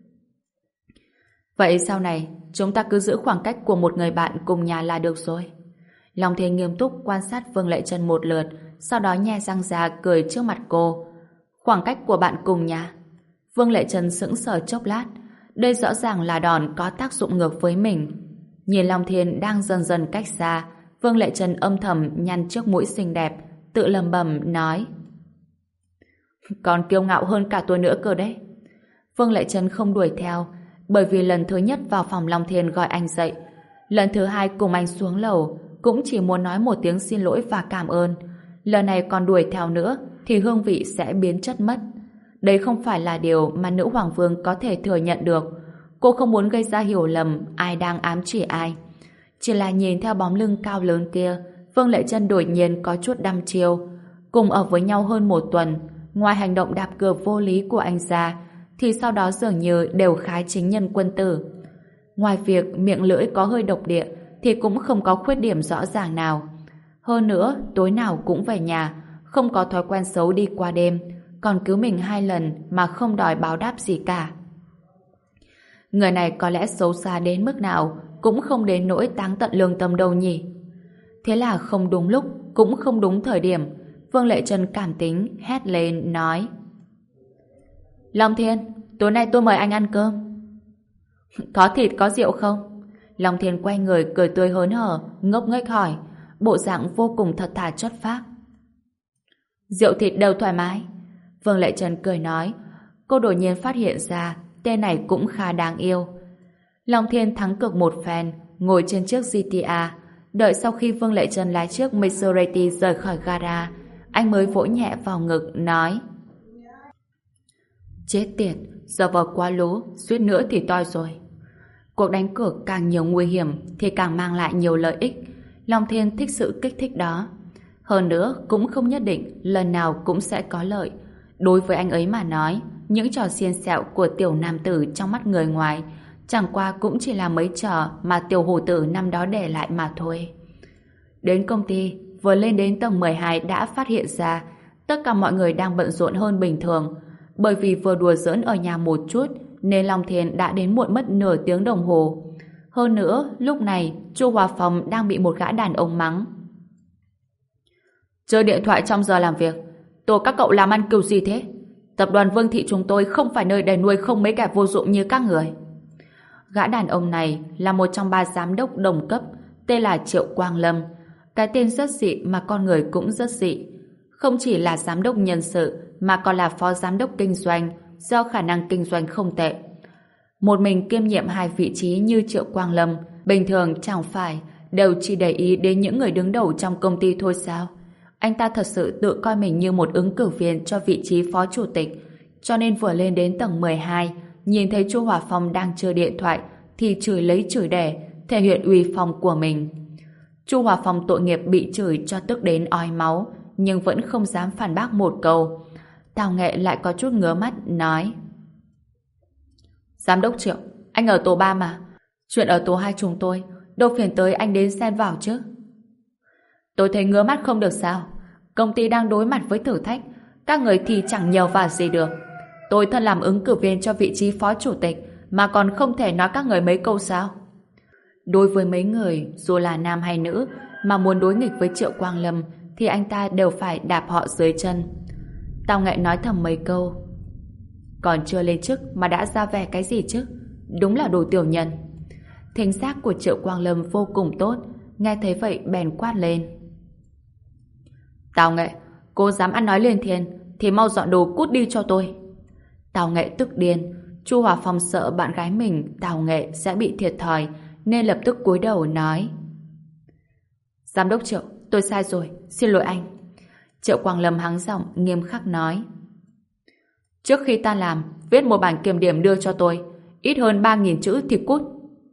Speaker 1: Vậy sau này chúng ta cứ giữ khoảng cách của một người bạn cùng nhà là được rồi. Long Thiên nghiêm túc quan sát Vương Lệ Trân một lượt, sau đó nhe răng ra cười trước mặt cô. Khoảng cách của bạn cùng nhà? Vương Lệ Trân sững sờ chốc lát. Đây rõ ràng là đòn có tác dụng ngược với mình. Nhìn Long Thiên đang dần dần cách xa, Vương Lệ Trân âm thầm nhăn chiếc mũi xinh đẹp, tự lầm bầm nói: Còn kiêu ngạo hơn cả tôi nữa cơ đấy. Vương Lệ Trân không đuổi theo, bởi vì lần thứ nhất vào phòng Long Thiên gọi anh dậy, lần thứ hai cùng anh xuống lầu cũng chỉ muốn nói một tiếng xin lỗi và cảm ơn. Lần này còn đuổi theo nữa thì hương vị sẽ biến chất mất. Đấy không phải là điều mà nữ hoàng vương có thể thừa nhận được. Cô không muốn gây ra hiểu lầm ai đang ám chỉ ai. Chỉ là nhìn theo bóng lưng cao lớn kia, Vương Lệ Trân đột nhiên có chút đăm chiêu. Cùng ở với nhau hơn một tuần, ngoài hành động đạp cửa vô lý của anh ra, thì sau đó dường như đều khá chính nhân quân tử. Ngoài việc miệng lưỡi có hơi độc địa thì cũng không có khuyết điểm rõ ràng nào. Hơn nữa, tối nào cũng về nhà, không có thói quen xấu đi qua đêm, còn cứu mình hai lần mà không đòi báo đáp gì cả. Người này có lẽ xấu xa đến mức nào cũng không đến nỗi táng tận lương tâm đâu nhỉ. Thế là không đúng lúc, cũng không đúng thời điểm, Vương Lệ Trân cảm tính hét lên nói: Long Thiên, tối nay tôi mời anh ăn cơm. Có thịt có rượu không? Long Thiên quay người cười tươi hớn hở, ngốc nghếch hỏi, bộ dạng vô cùng thật thà chất phác. Rượu thịt đều thoải mái. Vương Lệ Trân cười nói. Cô đột nhiên phát hiện ra tên này cũng khá đáng yêu. Long Thiên thắng cược một phen, ngồi trên chiếc giê tê a. Đợi sau khi Vương Lệ Trân lái chiếc Maserati rời khỏi gara, anh mới vỗ nhẹ vào ngực, nói: Chết tiệt, giờ vờ quá lố, suýt nữa thì toi rồi. Cuộc đánh cược càng nhiều nguy hiểm thì càng mang lại nhiều lợi ích. Long Thiên thích sự kích thích đó. Hơn nữa, cũng không nhất định lần nào cũng sẽ có lợi. Đối với anh ấy mà nói, những trò xiên xẹo của tiểu nam tử trong mắt người ngoài chẳng qua cũng chỉ là mấy trò mà tiểu hổ tử năm đó để lại mà thôi. Đến công ty, vừa lên đến tầng mười hai đã phát hiện ra tất cả mọi người đang bận rộn hơn bình thường. Bởi vì vừa đùa giỡn ở nhà một chút nên Long Thiên đã đến muộn mất nửa tiếng đồng hồ. Hơn nữa, lúc này Chu Hòa Phong đang bị một gã đàn ông mắng. Chơi điện thoại trong giờ làm việc, tôi các cậu làm ăn kiểu gì thế? Tập đoàn Vương Thị chúng tôi không phải nơi để nuôi không mấy kẻ vô dụng như các người. Gã đàn ông này là một trong ba giám đốc đồng cấp, tên là Triệu Quang Lâm. Cái tên rất dị mà con người cũng rất dị. Không chỉ là giám đốc nhân sự mà còn là phó giám đốc kinh doanh, do khả năng kinh doanh không tệ. Một mình kiêm nhiệm hai vị trí như Triệu Quang Lâm, bình thường chẳng phải đều chỉ để ý đến những người đứng đầu trong công ty thôi sao? Anh ta thật sự tự coi mình như một ứng cử viên cho vị trí phó chủ tịch, cho nên vừa lên đến tầng mười hai, nhìn thấy Chu Hòa Phong đang chơi điện thoại thì chửi lấy chửi đẻ, thể hiện uy phong của mình. Chu Hòa Phong tội nghiệp bị chửi cho tức đến ói máu, nhưng vẫn không dám phản bác một câu. Tào Nghệ lại có chút ngứa mắt, nói: Giám đốc Triệu, anh ở tổ ba mà. Chuyện ở tổ hai chúng tôi, đâu phiền tới anh đến xen vào chứ. Tôi thấy ngứa mắt không được sao. Công ty đang đối mặt với thử thách, các người thì chẳng nhờ vả gì được. Tôi thân làm ứng cử viên cho vị trí phó chủ tịch mà còn không thể nói các người mấy câu sao? Đối với mấy người, dù là nam hay nữ, mà muốn đối nghịch với Triệu Quang Lâm thì anh ta đều phải đạp họ dưới chân. Tào Nghệ nói thầm mấy câu. Còn chưa lên chức mà đã ra vẻ cái gì chứ? Đúng là đồ tiểu nhân. Thính giác của Triệu Quang Lâm vô cùng tốt, nghe thấy vậy bèn quát lên. Tào Nghệ, cô dám ăn nói lên thiên thì mau dọn đồ cút đi cho tôi. Tào Nghệ tức điên. Chu Hòa Phong sợ bạn gái mình Tào Nghệ sẽ bị thiệt thòi nên lập tức cúi đầu nói: Giám đốc Triệu, tôi sai rồi, xin lỗi anh. Triệu Quang Lâm hắng giọng nghiêm khắc nói: Trước khi ta làm, viết một bản kiểm điểm đưa cho tôi, ít hơn ba nghìn chữ thì cút.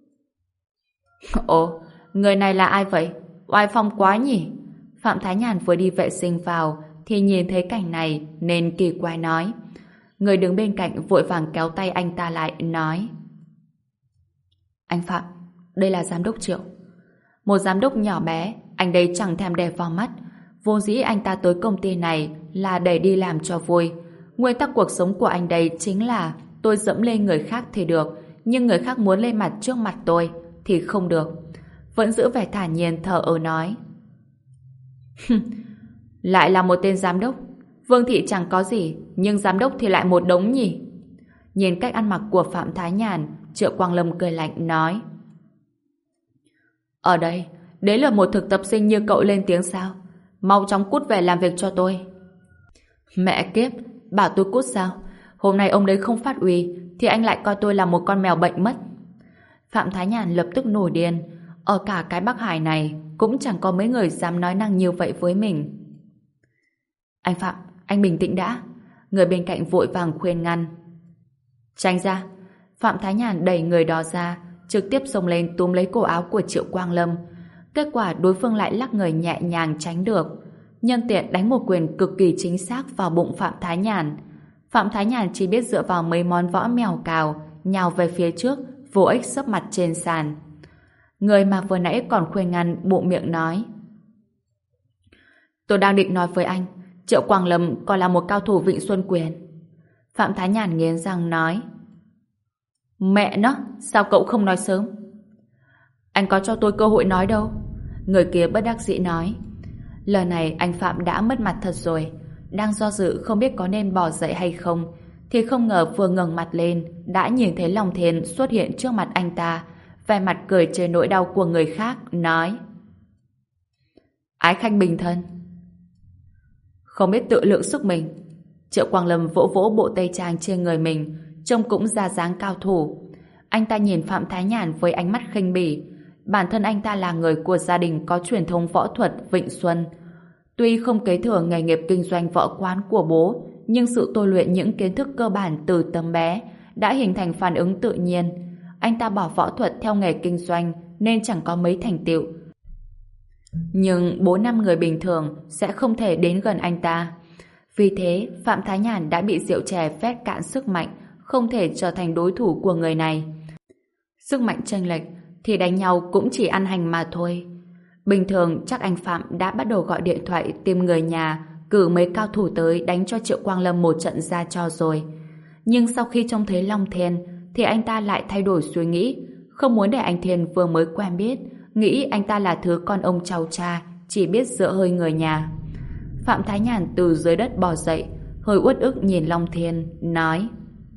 Speaker 1: Ồ, người này là ai vậy? Oai phong quá nhỉ? Phạm Thái Nhàn vừa đi vệ sinh vào thì nhìn thấy cảnh này nên kỳ quái nói. Người đứng bên cạnh vội vàng kéo tay anh ta lại, nói: Anh Phạm, đây là giám đốc Triệu. Một giám đốc nhỏ bé, anh đây chẳng thèm để vào mắt. Vốn dĩ anh ta tới công ty này là để đi làm cho vui. Nguyên tắc cuộc sống của anh đây chính là tôi dẫm lên người khác thì được, nhưng người khác muốn lên mặt trước mặt tôi thì không được. Vẫn giữ vẻ thản nhiên thờ ơ nói: Lại là một tên giám đốc. Vương Thị chẳng có gì, nhưng giám đốc thì lại một đống nhỉ. Nhìn cách ăn mặc của Phạm Thái Nhàn, Triệu Quang Lâm cười lạnh nói: Ở đây, đấy là một thực tập sinh như cậu lên tiếng sao? Mau chóng cút về làm việc cho tôi. Mẹ kiếp, bảo tôi cút sao? Hôm nay ông đấy không phát uy thì anh lại coi tôi là một con mèo bệnh mất. Phạm Thái Nhàn lập tức nổi điên. Ở cả cái Bắc Hải này cũng chẳng có mấy người dám nói năng như vậy với mình. Anh Phạm, anh bình tĩnh đã. Người bên cạnh vội vàng khuyên ngăn. Tránh ra. Phạm Thái Nhàn đẩy người đó ra, trực tiếp xông lên túm lấy cổ áo của Triệu Quang Lâm. Kết quả đối phương lại lắc người nhẹ nhàng tránh được, nhân tiện đánh một quyền cực kỳ chính xác vào bụng Phạm Thái Nhàn. Phạm Thái Nhàn chỉ biết dựa vào mấy món võ mèo cào nhào về phía trước, vô ích sấp mặt trên sàn. Người mà vừa nãy còn khuyên ngăn bụng miệng nói: Tôi đang định nói với anh, Triệu Quang Lâm còn là một cao thủ Vịnh Xuân Quyền. Phạm Thái Nhàn nghiến răng nói: Mẹ nó, sao cậu không nói sớm? Anh có cho tôi cơ hội nói đâu. Người kia bất đắc dĩ nói. Lần này anh Phạm đã mất mặt thật rồi. Đang do dự không biết có nên bỏ dậy hay không, thì không ngờ vừa ngẩng mặt lên đã nhìn thấy Long Thiên xuất hiện trước mặt anh ta, vẻ mặt cười trên nỗi đau của người khác, nói: Ái khanh bình thân. Không biết tự lượng sức mình. Triệu Quang Lâm vỗ vỗ bộ tây trang trên người mình, trông cũng ra dáng cao thủ. Anh ta nhìn Phạm Thái Nhàn với ánh mắt khinh bỉ. Bản thân anh ta là người của gia đình có truyền thống võ thuật Vịnh Xuân. Tuy không kế thừa nghề nghiệp kinh doanh võ quán của bố, nhưng sự tôi luyện những kiến thức cơ bản từ tấm bé đã hình thành phản ứng tự nhiên. Anh ta bỏ võ thuật theo nghề kinh doanh nên chẳng có mấy thành tựu. Nhưng bốn năm người bình thường sẽ không thể đến gần anh ta. Vì thế, Phạm Thái Nhàn đã bị rượu chè vét cạn sức mạnh, không thể trở thành đối thủ của người này. Sức mạnh chênh lệch thì đánh nhau cũng chỉ ăn hành mà thôi. Bình thường chắc anh Phạm đã bắt đầu gọi điện thoại tìm người nhà, cử mấy cao thủ tới đánh cho Triệu Quang Lâm một trận ra cho rồi. Nhưng sau khi trông thấy Long Thiên thì anh ta lại thay đổi suy nghĩ, không muốn để anh Thiên vừa mới quen biết, nghĩ anh ta là thứ con ông cháu cha, chỉ biết dựa hơi người nhà. Phạm Thái Nhàn từ dưới đất bò dậy, hơi uất ức nhìn Long Thiên, nói: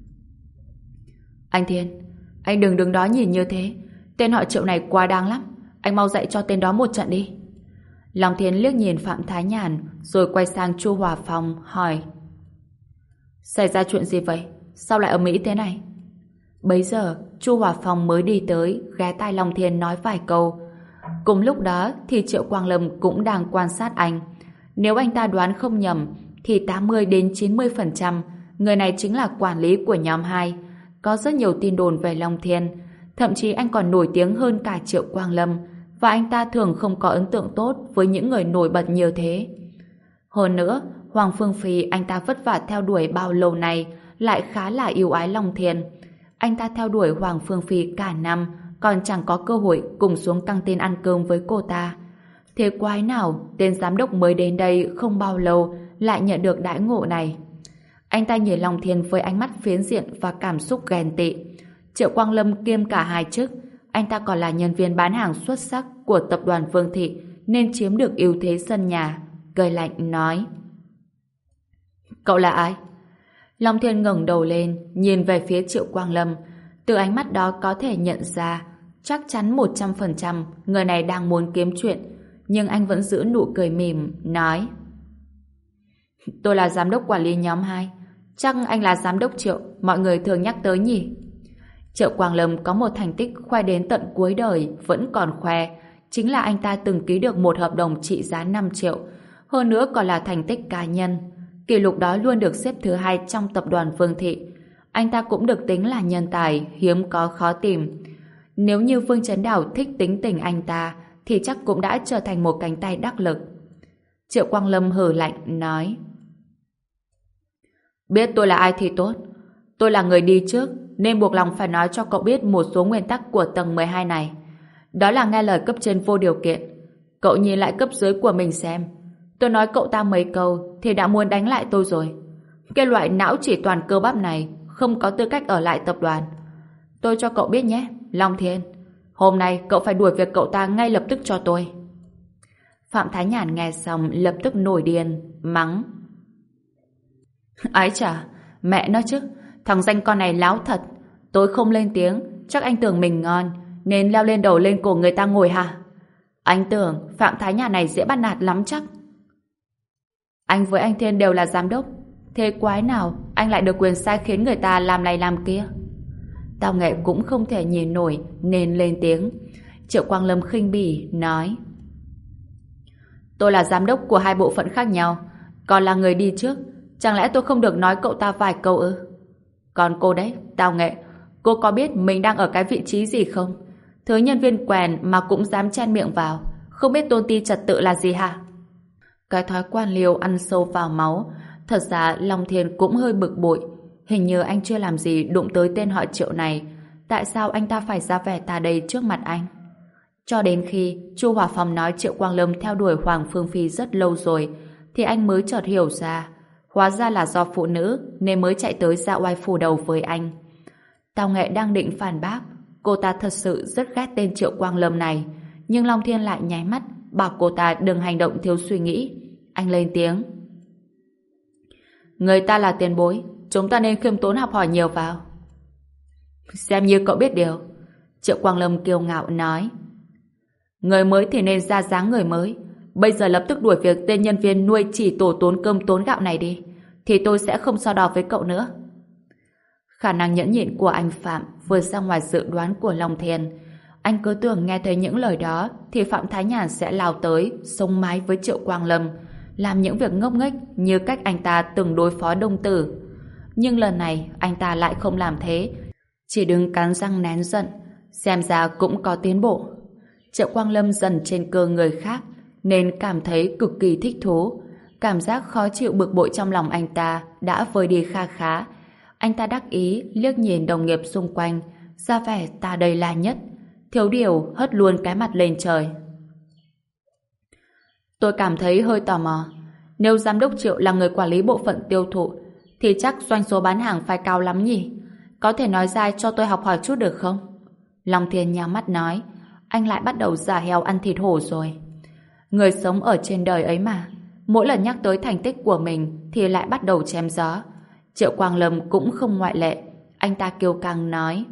Speaker 1: Anh Thiên, anh đừng đứng đó nhìn như thế, tên họ Triệu này quá đáng lắm, anh mau dạy cho tên đó một trận đi. Long Thiên liếc nhìn Phạm Thái Nhàn rồi quay sang Chu Hòa Phong hỏi: Xảy ra chuyện gì vậy? Sao lại ầm ĩ thế này? Bấy giờ Chu Hòa Phong mới đi tới, ghé tai Long Thiên nói vài câu. Cùng lúc đó thì Triệu Quang Lâm cũng đang quan sát anh. Nếu anh ta đoán không nhầm thì tám mươi đến chín mươi phần trăm người này chính là quản lý của nhóm hai. Có rất nhiều tin đồn về Long Thiên, thậm chí anh còn nổi tiếng hơn cả Triệu Quang Lâm, và anh ta thường không có ấn tượng tốt với những người nổi bật như thế. Hơn nữa, Hoàng Phương Phi anh ta vất vả theo đuổi bao lâu nay lại khá là yêu ái Long Thiên. Anh ta theo đuổi Hoàng Phương Phi cả năm còn chẳng có cơ hội cùng xuống căng tin ăn cơm với cô ta. Thế quái nào tên giám đốc mới đến đây không bao lâu lại nhận được đãi ngộ này? Anh ta nhìn Long Thiên với ánh mắt phiến diện và cảm xúc ghen tị. Triệu Quang Lâm kiêm cả hai chức, anh ta còn là nhân viên bán hàng xuất sắc của tập đoàn Vương Thị nên chiếm được ưu thế sân nhà. Cười lạnh nói: Cậu là ai? Long Thiên ngẩng đầu lên nhìn về phía Triệu Quang Lâm. Từ ánh mắt đó có thể nhận ra chắc chắn một trăm phần trăm người này đang muốn kiếm chuyện, nhưng anh vẫn giữ nụ cười mỉm nói: Tôi là giám đốc quản lý nhóm hai. Chắc anh là giám đốc Triệu mọi người thường nhắc tới nhỉ? Triệu Quang Lâm có một thành tích khoe đến tận cuối đời vẫn còn khoe, chính là anh ta từng ký được một hợp đồng trị giá năm triệu, hơn nữa còn là thành tích cá nhân. Kỷ lục đó luôn được xếp thứ hai trong tập đoàn Vương Thị. Anh ta cũng được tính là nhân tài hiếm có khó tìm. Nếu như Vương Chấn Đào thích tính tình anh ta thì chắc cũng đã trở thành một cánh tay đắc lực. Triệu Quang Lâm hừ lạnh nói: Biết tôi là ai thì tốt. Tôi là người đi trước nên buộc lòng phải nói cho cậu biết một số nguyên tắc của tầng mười hai này. Đó là nghe lời cấp trên vô điều kiện. Cậu nhìn lại cấp dưới của mình xem. Tôi nói cậu ta mấy câu thì đã muốn đánh lại tôi rồi. Cái loại não chỉ toàn cơ bắp này không có tư cách ở lại tập đoàn. Tôi cho cậu biết nhé, Long Thiên. Hôm nay cậu phải đuổi việc cậu ta ngay lập tức cho tôi. Phạm Thái Nhàn nghe xong lập tức nổi điên, mắng: Ái chà, mẹ nó chứ, thằng danh con này láo thật. Tôi không lên tiếng, chắc anh tưởng mình ngon nên leo lên đầu lên cổ người ta ngồi hả? Anh tưởng Phạm Thái Nhàn này dễ bắt nạt lắm chắc. Anh với anh Thiên đều là giám đốc, thế quái nào anh lại được quyền sai khiến người ta làm này làm kia? Tào Nghệ cũng không thể nhìn nổi nên lên tiếng. Triệu Quang Lâm khinh bỉ nói: Tôi là giám đốc của hai bộ phận khác nhau, còn là người đi trước, chẳng lẽ tôi không được nói cậu ta vài câu ư? Còn cô đấy, Tào Nghệ, cô có biết mình đang ở cái vị trí gì không? Thứ nhân viên quèn mà cũng dám chen miệng vào, không biết tôn ti trật tự là gì hả? Cái thói quan liêu ăn sâu vào máu. Thật ra Long Thiên cũng hơi bực bội. Hình như anh chưa làm gì đụng tới tên họ Triệu này. Tại sao anh ta phải ra vẻ ta đây trước mặt anh? Cho đến khi Chu Hòa Phong nói Triệu Quang Lâm theo đuổi Hoàng Phương Phi rất lâu rồi thì anh mới chợt hiểu ra. Hóa ra là do phụ nữ nên mới chạy tới ra oai phủ đầu với anh. Tào Nghệ đang định phản bác, cô ta thật sự rất ghét tên Triệu Quang Lâm này, nhưng Long Thiên lại nháy mắt bảo cô ta đừng hành động thiếu suy nghĩ. Anh lên tiếng: Người ta là tiền bối, chúng ta nên khiêm tốn học hỏi nhiều vào. Xem như cậu biết điều. Triệu Quang Lâm kiêu ngạo nói: Người mới thì nên ra dáng người mới. Bây giờ lập tức đuổi việc tên nhân viên nuôi chỉ tổ tốn cơm tốn gạo này đi, thì tôi sẽ không so đo với cậu nữa. Khả năng nhẫn nhịn của anh Phạm vượt ra ngoài dự đoán của Long Thiên. Anh cứ tưởng nghe thấy những lời đó thì Phạm Thái Nhàn sẽ lao tới sống mái với Triệu Quang Lâm, làm những việc ngốc nghếch như cách anh ta từng đối phó Đông Tử. Nhưng lần này anh ta lại không làm thế, chỉ đứng cắn răng nén giận. Xem ra cũng có tiến bộ. Triệu Quang Lâm dần trên cơ người khác nên cảm thấy cực kỳ thích thú. Cảm giác khó chịu bực bội trong lòng anh ta đã vơi đi kha khá. Anh ta đắc ý liếc nhìn đồng nghiệp xung quanh, ra vẻ ta đây là nhất. Thiếu điều hất luôn cái mặt lên trời. Tôi cảm thấy hơi tò mò. Nếu giám đốc Triệu là người quản lý bộ phận tiêu thụ, thì chắc doanh số bán hàng phải cao lắm nhỉ? Có thể nói ra cho tôi học hỏi chút được không? Long Thiên nhắm mắt nói. Anh lại bắt đầu giả heo ăn thịt hổ rồi. Người sống ở trên đời ấy mà, mỗi lần nhắc tới thành tích của mình thì lại bắt đầu chém gió. Triệu Quang Lâm cũng không ngoại lệ. Anh ta kiêu căng nói: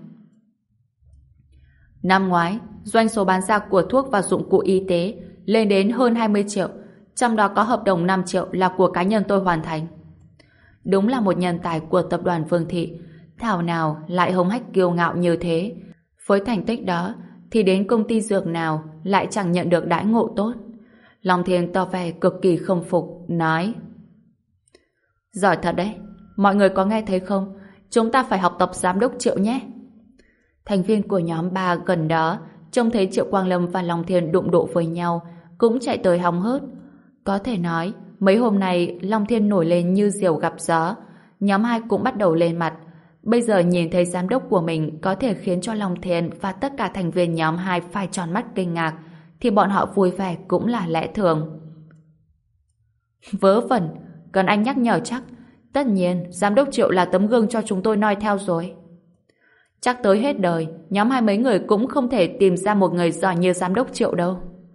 Speaker 1: năm ngoái, doanh số bán ra của thuốc và dụng cụ y tế lên đến hơn hai mươi triệu, trong đó có hợp đồng năm triệu là của cá nhân tôi hoàn thành. Đúng là một nhân tài của tập đoàn Vương Thị, thảo nào lại hống hách kiêu ngạo như thế. Với thành tích đó thì đến công ty dược nào lại chẳng nhận được đãi ngộ tốt. Long Thiên tỏ vẻ cực kỳ không phục, nói: giỏi thật đấy, mọi người có nghe thấy không? Chúng ta phải học tập giám đốc Triệu nhé. Thành viên của nhóm ba gần đó trông thấy Triệu Quang Lâm và Long Thiên đụng độ với nhau cũng chạy tới hóng hớt. Có thể nói mấy hôm nay Long Thiên nổi lên như diều gặp gió. Nhóm hai cũng bắt đầu lên mặt. Bây giờ nhìn thấy giám đốc của mình có thể khiến cho Long Thiên và tất cả thành viên nhóm hai phải tròn mắt kinh ngạc, thì bọn họ vui vẻ cũng là lẽ thường. Vớ vẩn, cần anh nhắc nhở chắc. Tất nhiên giám đốc Triệu là tấm gương cho chúng tôi noi theo rồi. Chắc tới hết đời nhóm hai mấy người cũng không thể tìm ra một người giỏi như giám đốc Triệu đâu.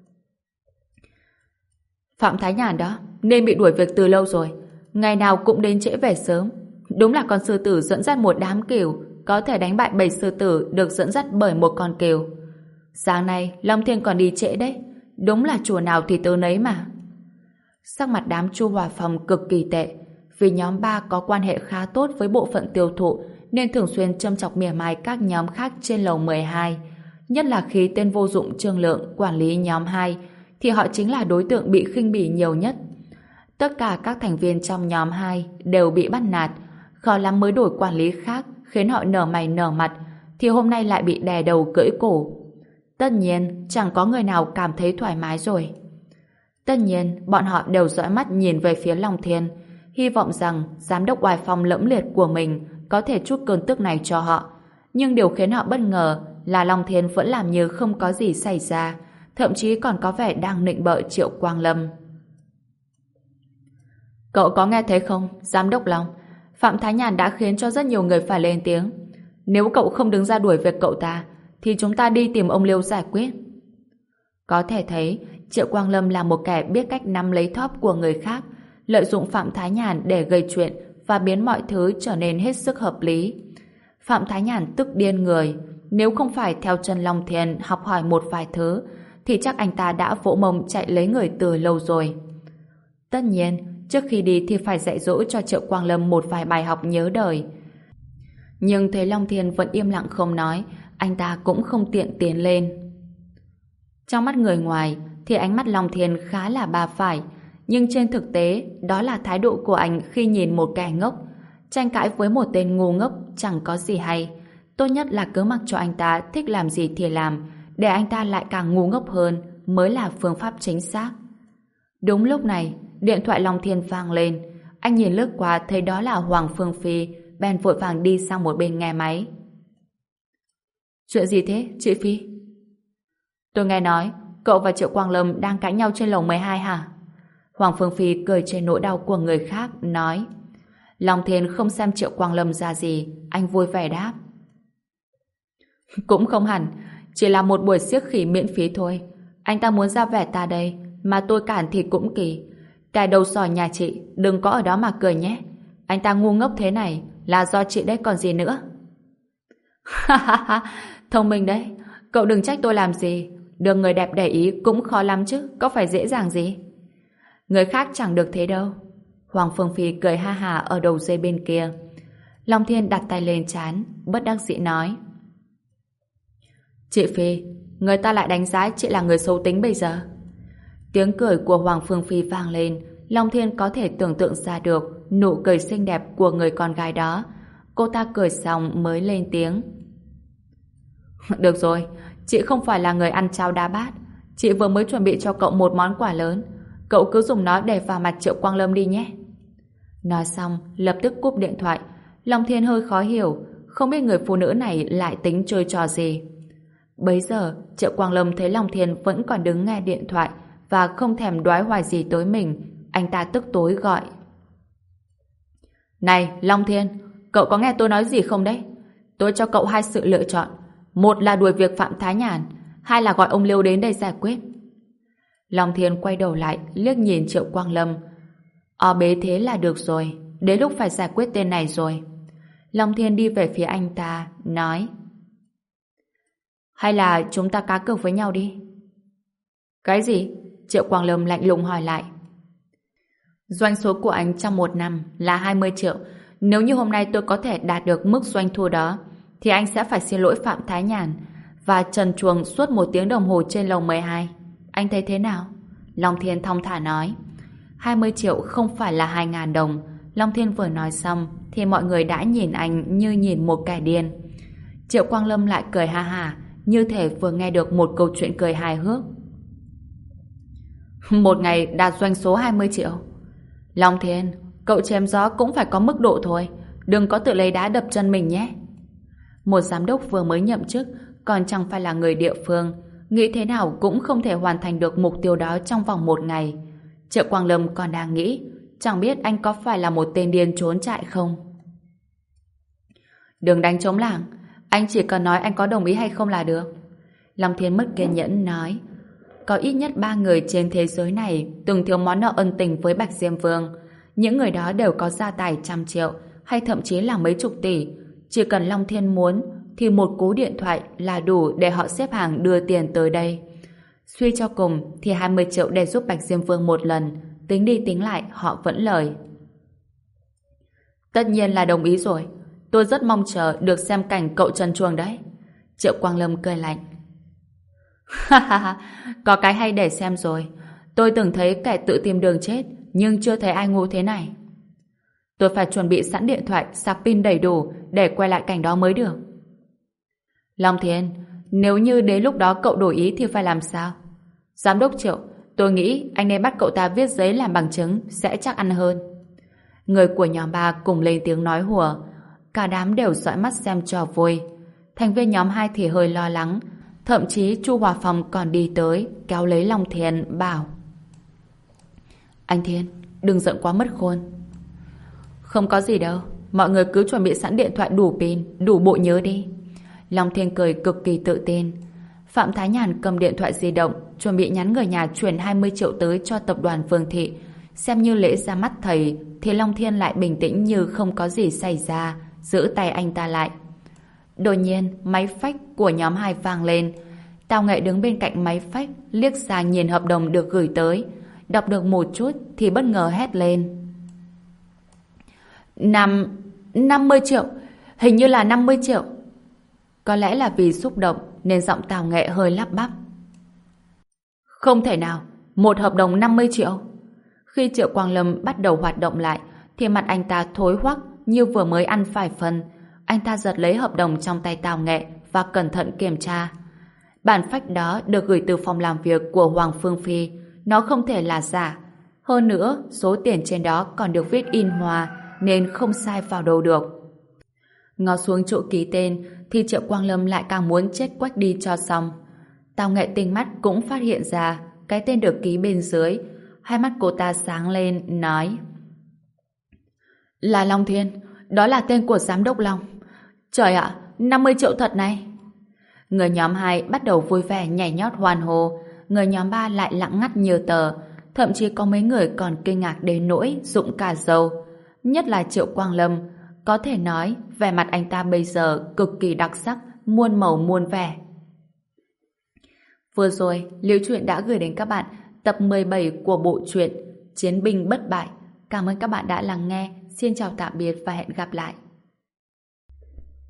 Speaker 1: Phạm Thái Nhàn đó nên bị đuổi việc từ lâu rồi, ngày nào cũng đến trễ về sớm. Đúng là con sư tử dẫn dắt một đám cừu có thể đánh bại bầy sư tử được dẫn dắt bởi một con cừu. Sáng nay Long Thiên còn đi trễ đấy, đúng là chùa nào thì tớ nấy mà. Sắc mặt đám Chu Hòa Phong cực kỳ tệ, vì nhóm ba có quan hệ khá tốt với bộ phận tiêu thụ nên thường xuyên châm chọc mỉa mai các nhóm khác trên lầu mười hai. Nhất là khi tên vô dụng Trương Lượng quản lý nhóm hai thì họ chính là đối tượng bị khinh bỉ nhiều nhất. Tất cả các thành viên trong nhóm hai đều bị bắt nạt, khó lắm mới đổi quản lý khác khiến họ nở mày nở mặt, thì hôm nay lại bị đè đầu cưỡi cổ. Tất nhiên chẳng có người nào cảm thấy thoải mái rồi. Tất nhiên bọn họ đều dõi mắt nhìn về phía Long Thiên, hy vọng rằng giám đốc oai phong lẫm liệt của mình có thể trút cơn tức này cho họ. Nhưng điều khiến họ bất ngờ là Long Thiên vẫn làm như không có gì xảy ra, thậm chí còn có vẻ đang nịnh bợ Triệu Quang Lâm. Cậu có nghe thấy không, giám đốc Long? Phạm Thái Nhàn đã khiến cho rất nhiều người phải lên tiếng. Nếu cậu không đứng ra đuổi việc cậu ta thì chúng ta đi tìm ông Liêu giải quyết. Có thể thấy Triệu Quang Lâm là một kẻ biết cách nắm lấy thóp của người khác, lợi dụng Phạm Thái Nhàn để gây chuyện và biến mọi thứ trở nên hết sức hợp lý. Phạm Thái Nhàn tức điên người, nếu không phải theo chân Long Thiên học hỏi một vài thứ thì chắc anh ta đã vỗ mông chạy lấy người từ lâu rồi. Tất nhiên trước khi đi thì phải dạy dỗ cho Triệu Quang Lâm một vài bài học nhớ đời. Nhưng thấy Long Thiên vẫn im lặng không nói, anh ta cũng không tiện tiến lên. Trong mắt người ngoài thì ánh mắt Long Thiên khá là ba phải, nhưng trên thực tế đó là thái độ của anh khi nhìn một kẻ ngốc. Tranh cãi với một tên ngu ngốc chẳng có gì hay. Tốt nhất là cứ mặc cho anh ta thích làm gì thì làm, để anh ta lại càng ngu ngốc hơn mới là phương pháp chính xác. Đúng lúc này điện thoại Long Thiên vang lên. Anh nhìn lướt qua thấy đó là Hoàng Phương Phi, bèn vội vàng đi sang một bên nghe máy. Chuyện gì thế, chị Phi? Tôi nghe nói cậu và Triệu Quang Lâm đang cãi nhau trên lầu mười hai hả? Hoàng Phương Phi cười trên nỗi đau của người khác, nói. Long Thiên không xem Triệu Quang Lâm ra gì, anh vui vẻ đáp. Cũng không hẳn, chỉ là một buổi xiếc khỉ miễn phí thôi. Anh ta muốn ra vẻ ta đây, mà tôi cản thì cũng kỳ. Cái đầu sỏi nhà chị, đừng có ở đó mà cười nhé. Anh ta ngu ngốc thế này là do chị đấy còn gì nữa. Ha ha ha, thông minh đấy. Cậu đừng trách tôi làm gì. Được người đẹp để ý cũng khó lắm chứ, có phải dễ dàng gì. Người khác chẳng được thế đâu. Hoàng Phương Phi cười ha hà ở đầu dây bên kia. Long Thiên đặt tay lên trán, bất đắc dĩ nói. Chị Phi, người ta lại đánh giá chị là người xấu tính bây giờ. Tiếng cười của Hoàng Phương Phi vang lên. Long Thiên có thể tưởng tượng ra được nụ cười xinh đẹp của người con gái đó. Cô ta cười xong mới lên tiếng. Được rồi, chị không phải là người ăn cháo đá bát. Chị vừa mới chuẩn bị cho cậu một món quà lớn. cậu cứ dùng nó để vào mặt Triệu Quang Lâm đi nhé. Nói xong, lập tức cúp điện thoại. Long Thiên hơi khó hiểu, không biết người phụ nữ này lại tính chơi trò gì. Bấy giờ, Triệu Quang Lâm thấy Long Thiên vẫn còn đứng nghe điện thoại và không thèm đoái hoài gì tới mình. Anh ta tức tối gọi. Này, Long Thiên, cậu có nghe tôi nói gì không đấy? Tôi cho cậu hai sự lựa chọn. Một là đuổi việc Phạm Thái Nhàn, hai là gọi ông Liêu đến đây giải quyết. Long Thiên quay đầu lại, liếc nhìn Triệu Quang Lâm. O bế thế là được rồi, đến lúc phải giải quyết tên này rồi. Long Thiên đi về phía anh ta, nói. Hay là chúng ta cá cược với nhau đi. Cái gì? Triệu Quang Lâm lạnh lùng hỏi lại. Doanh số của anh trong một năm là hai mươi triệu. Nếu như hôm nay tôi có thể đạt được mức doanh thu đó, thì anh sẽ phải xin lỗi Phạm Thái Nhàn và trần truồng suốt một tiếng đồng hồ trên lầu mười hai. Anh thấy thế nào? Long Thiên thong thả nói. hai mươi triệu không phải là hai ngàn đồng. Long Thiên vừa nói xong thì mọi người đã nhìn anh như nhìn một kẻ điên. Triệu Quang Lâm lại cười ha ha, như thể vừa nghe được một câu chuyện cười hài hước. Một ngày đạt doanh số hai mươi triệu. Long Thiên, cậu chém gió cũng phải có mức độ thôi, đừng có tự lấy đá đập chân mình nhé. Một giám đốc vừa mới nhậm chức, còn chẳng phải là người địa phương, nghĩ thế nào cũng không thể hoàn thành được mục tiêu đó trong vòng một ngày. Triệu Quang Lâm còn đang nghĩ, chẳng biết anh có phải là một tên điên trốn chạy không. Đừng đánh trống lảng, anh chỉ cần nói anh có đồng ý hay không là được. Long Thiên mất kiên nhẫn nói. Có ít nhất ba người trên thế giới này từng thiếu món nợ ân tình với Bạch Diêm Vương. Những người đó đều có gia tài trăm triệu hay thậm chí là mấy chục tỷ. Chỉ cần Long Thiên muốn thì một cú điện thoại là đủ để họ xếp hàng đưa tiền tới đây. Suy cho cùng thì hai mươi triệu để giúp Bạch Diêm Vương một lần, tính đi tính lại họ vẫn lời. Tất nhiên là đồng ý rồi. Tôi rất mong chờ được xem cảnh cậu trần truồng đấy. Triệu Quang Lâm cười lạnh. Ha ha ha, có cái hay để xem rồi. Tôi từng thấy kẻ tự tìm đường chết, nhưng chưa thấy ai ngu thế này. Tôi phải chuẩn bị sẵn điện thoại, sạc pin đầy đủ để quay lại cảnh đó mới được. Long Thiên, nếu như đến lúc đó cậu đổi ý thì phải làm sao? Giám đốc Triệu, tôi nghĩ anh nên bắt cậu ta viết giấy làm bằng chứng sẽ chắc ăn hơn. Người của nhóm ba cùng lên tiếng nói hùa. Cả đám đều dõi mắt xem trò vui. Thành viên nhóm hai thì hơi lo lắng. Thậm chí Chu Hòa Phong còn đi tới kéo lấy Long Thiên bảo. Anh Thiên, đừng giận quá mất khôn. Không có gì đâu, mọi người cứ chuẩn bị sẵn điện thoại đủ pin, đủ bộ nhớ đi. Long Thiên cười cực kỳ tự tin. Phạm Thái Nhàn cầm điện thoại di động, chuẩn bị nhắn người nhà chuyển hai mươi triệu tới cho tập đoàn Vương Thị. Xem như lễ ra mắt thầy, thì Long Thiên lại bình tĩnh như không có gì xảy ra, giữ tay anh ta lại. Đột nhiên, máy phách của nhóm hai vang lên. Tào Nghệ đứng bên cạnh máy phách, liếc sang nhìn hợp đồng được gửi tới. Đọc được một chút thì bất ngờ hét lên. Năm... năm mươi triệu! Hình như là năm mươi triệu! Có lẽ là vì xúc động nên giọng Tào Nghệ hơi lắp bắp. Không thể nào! Một hợp đồng năm mươi triệu! Khi Triệu Quang Lâm bắt đầu hoạt động lại thì mặt anh ta thối hoắc như vừa mới ăn phải phân. Anh ta giật lấy hợp đồng trong tay Tào Nghệ và cẩn thận kiểm tra. Bản phách đó được gửi từ phòng làm việc của Hoàng Phương Phi. Nó không thể là giả. Hơn nữa, số tiền trên đó còn được viết in hoa nên không sai vào đâu được. Ngó xuống chỗ ký tên thì Triệu Quang Lâm lại càng muốn chết quách đi cho xong. Tào Nghệ tinh mắt cũng phát hiện ra cái tên được ký bên dưới. Hai mắt cô ta sáng lên, nói. Là Long Thiên, đó là tên của giám đốc Long. Trời ạ, năm mươi triệu thật này. Người nhóm hai bắt đầu vui vẻ nhảy nhót hoan hô. Người nhóm ba lại lặng ngắt như tờ. Thậm chí có mấy người còn kinh ngạc đến nỗi rụng cả râu. Nhất là Triệu Quang Lâm. Có thể nói vẻ mặt anh ta bây giờ cực kỳ đặc sắc, muôn màu muôn vẻ. Vừa rồi, Liễu Chuyện đã gửi đến các bạn tập mười bảy của bộ truyện Chiến binh bất bại. Cảm ơn các bạn đã lắng nghe. Xin chào tạm biệt và hẹn gặp lại.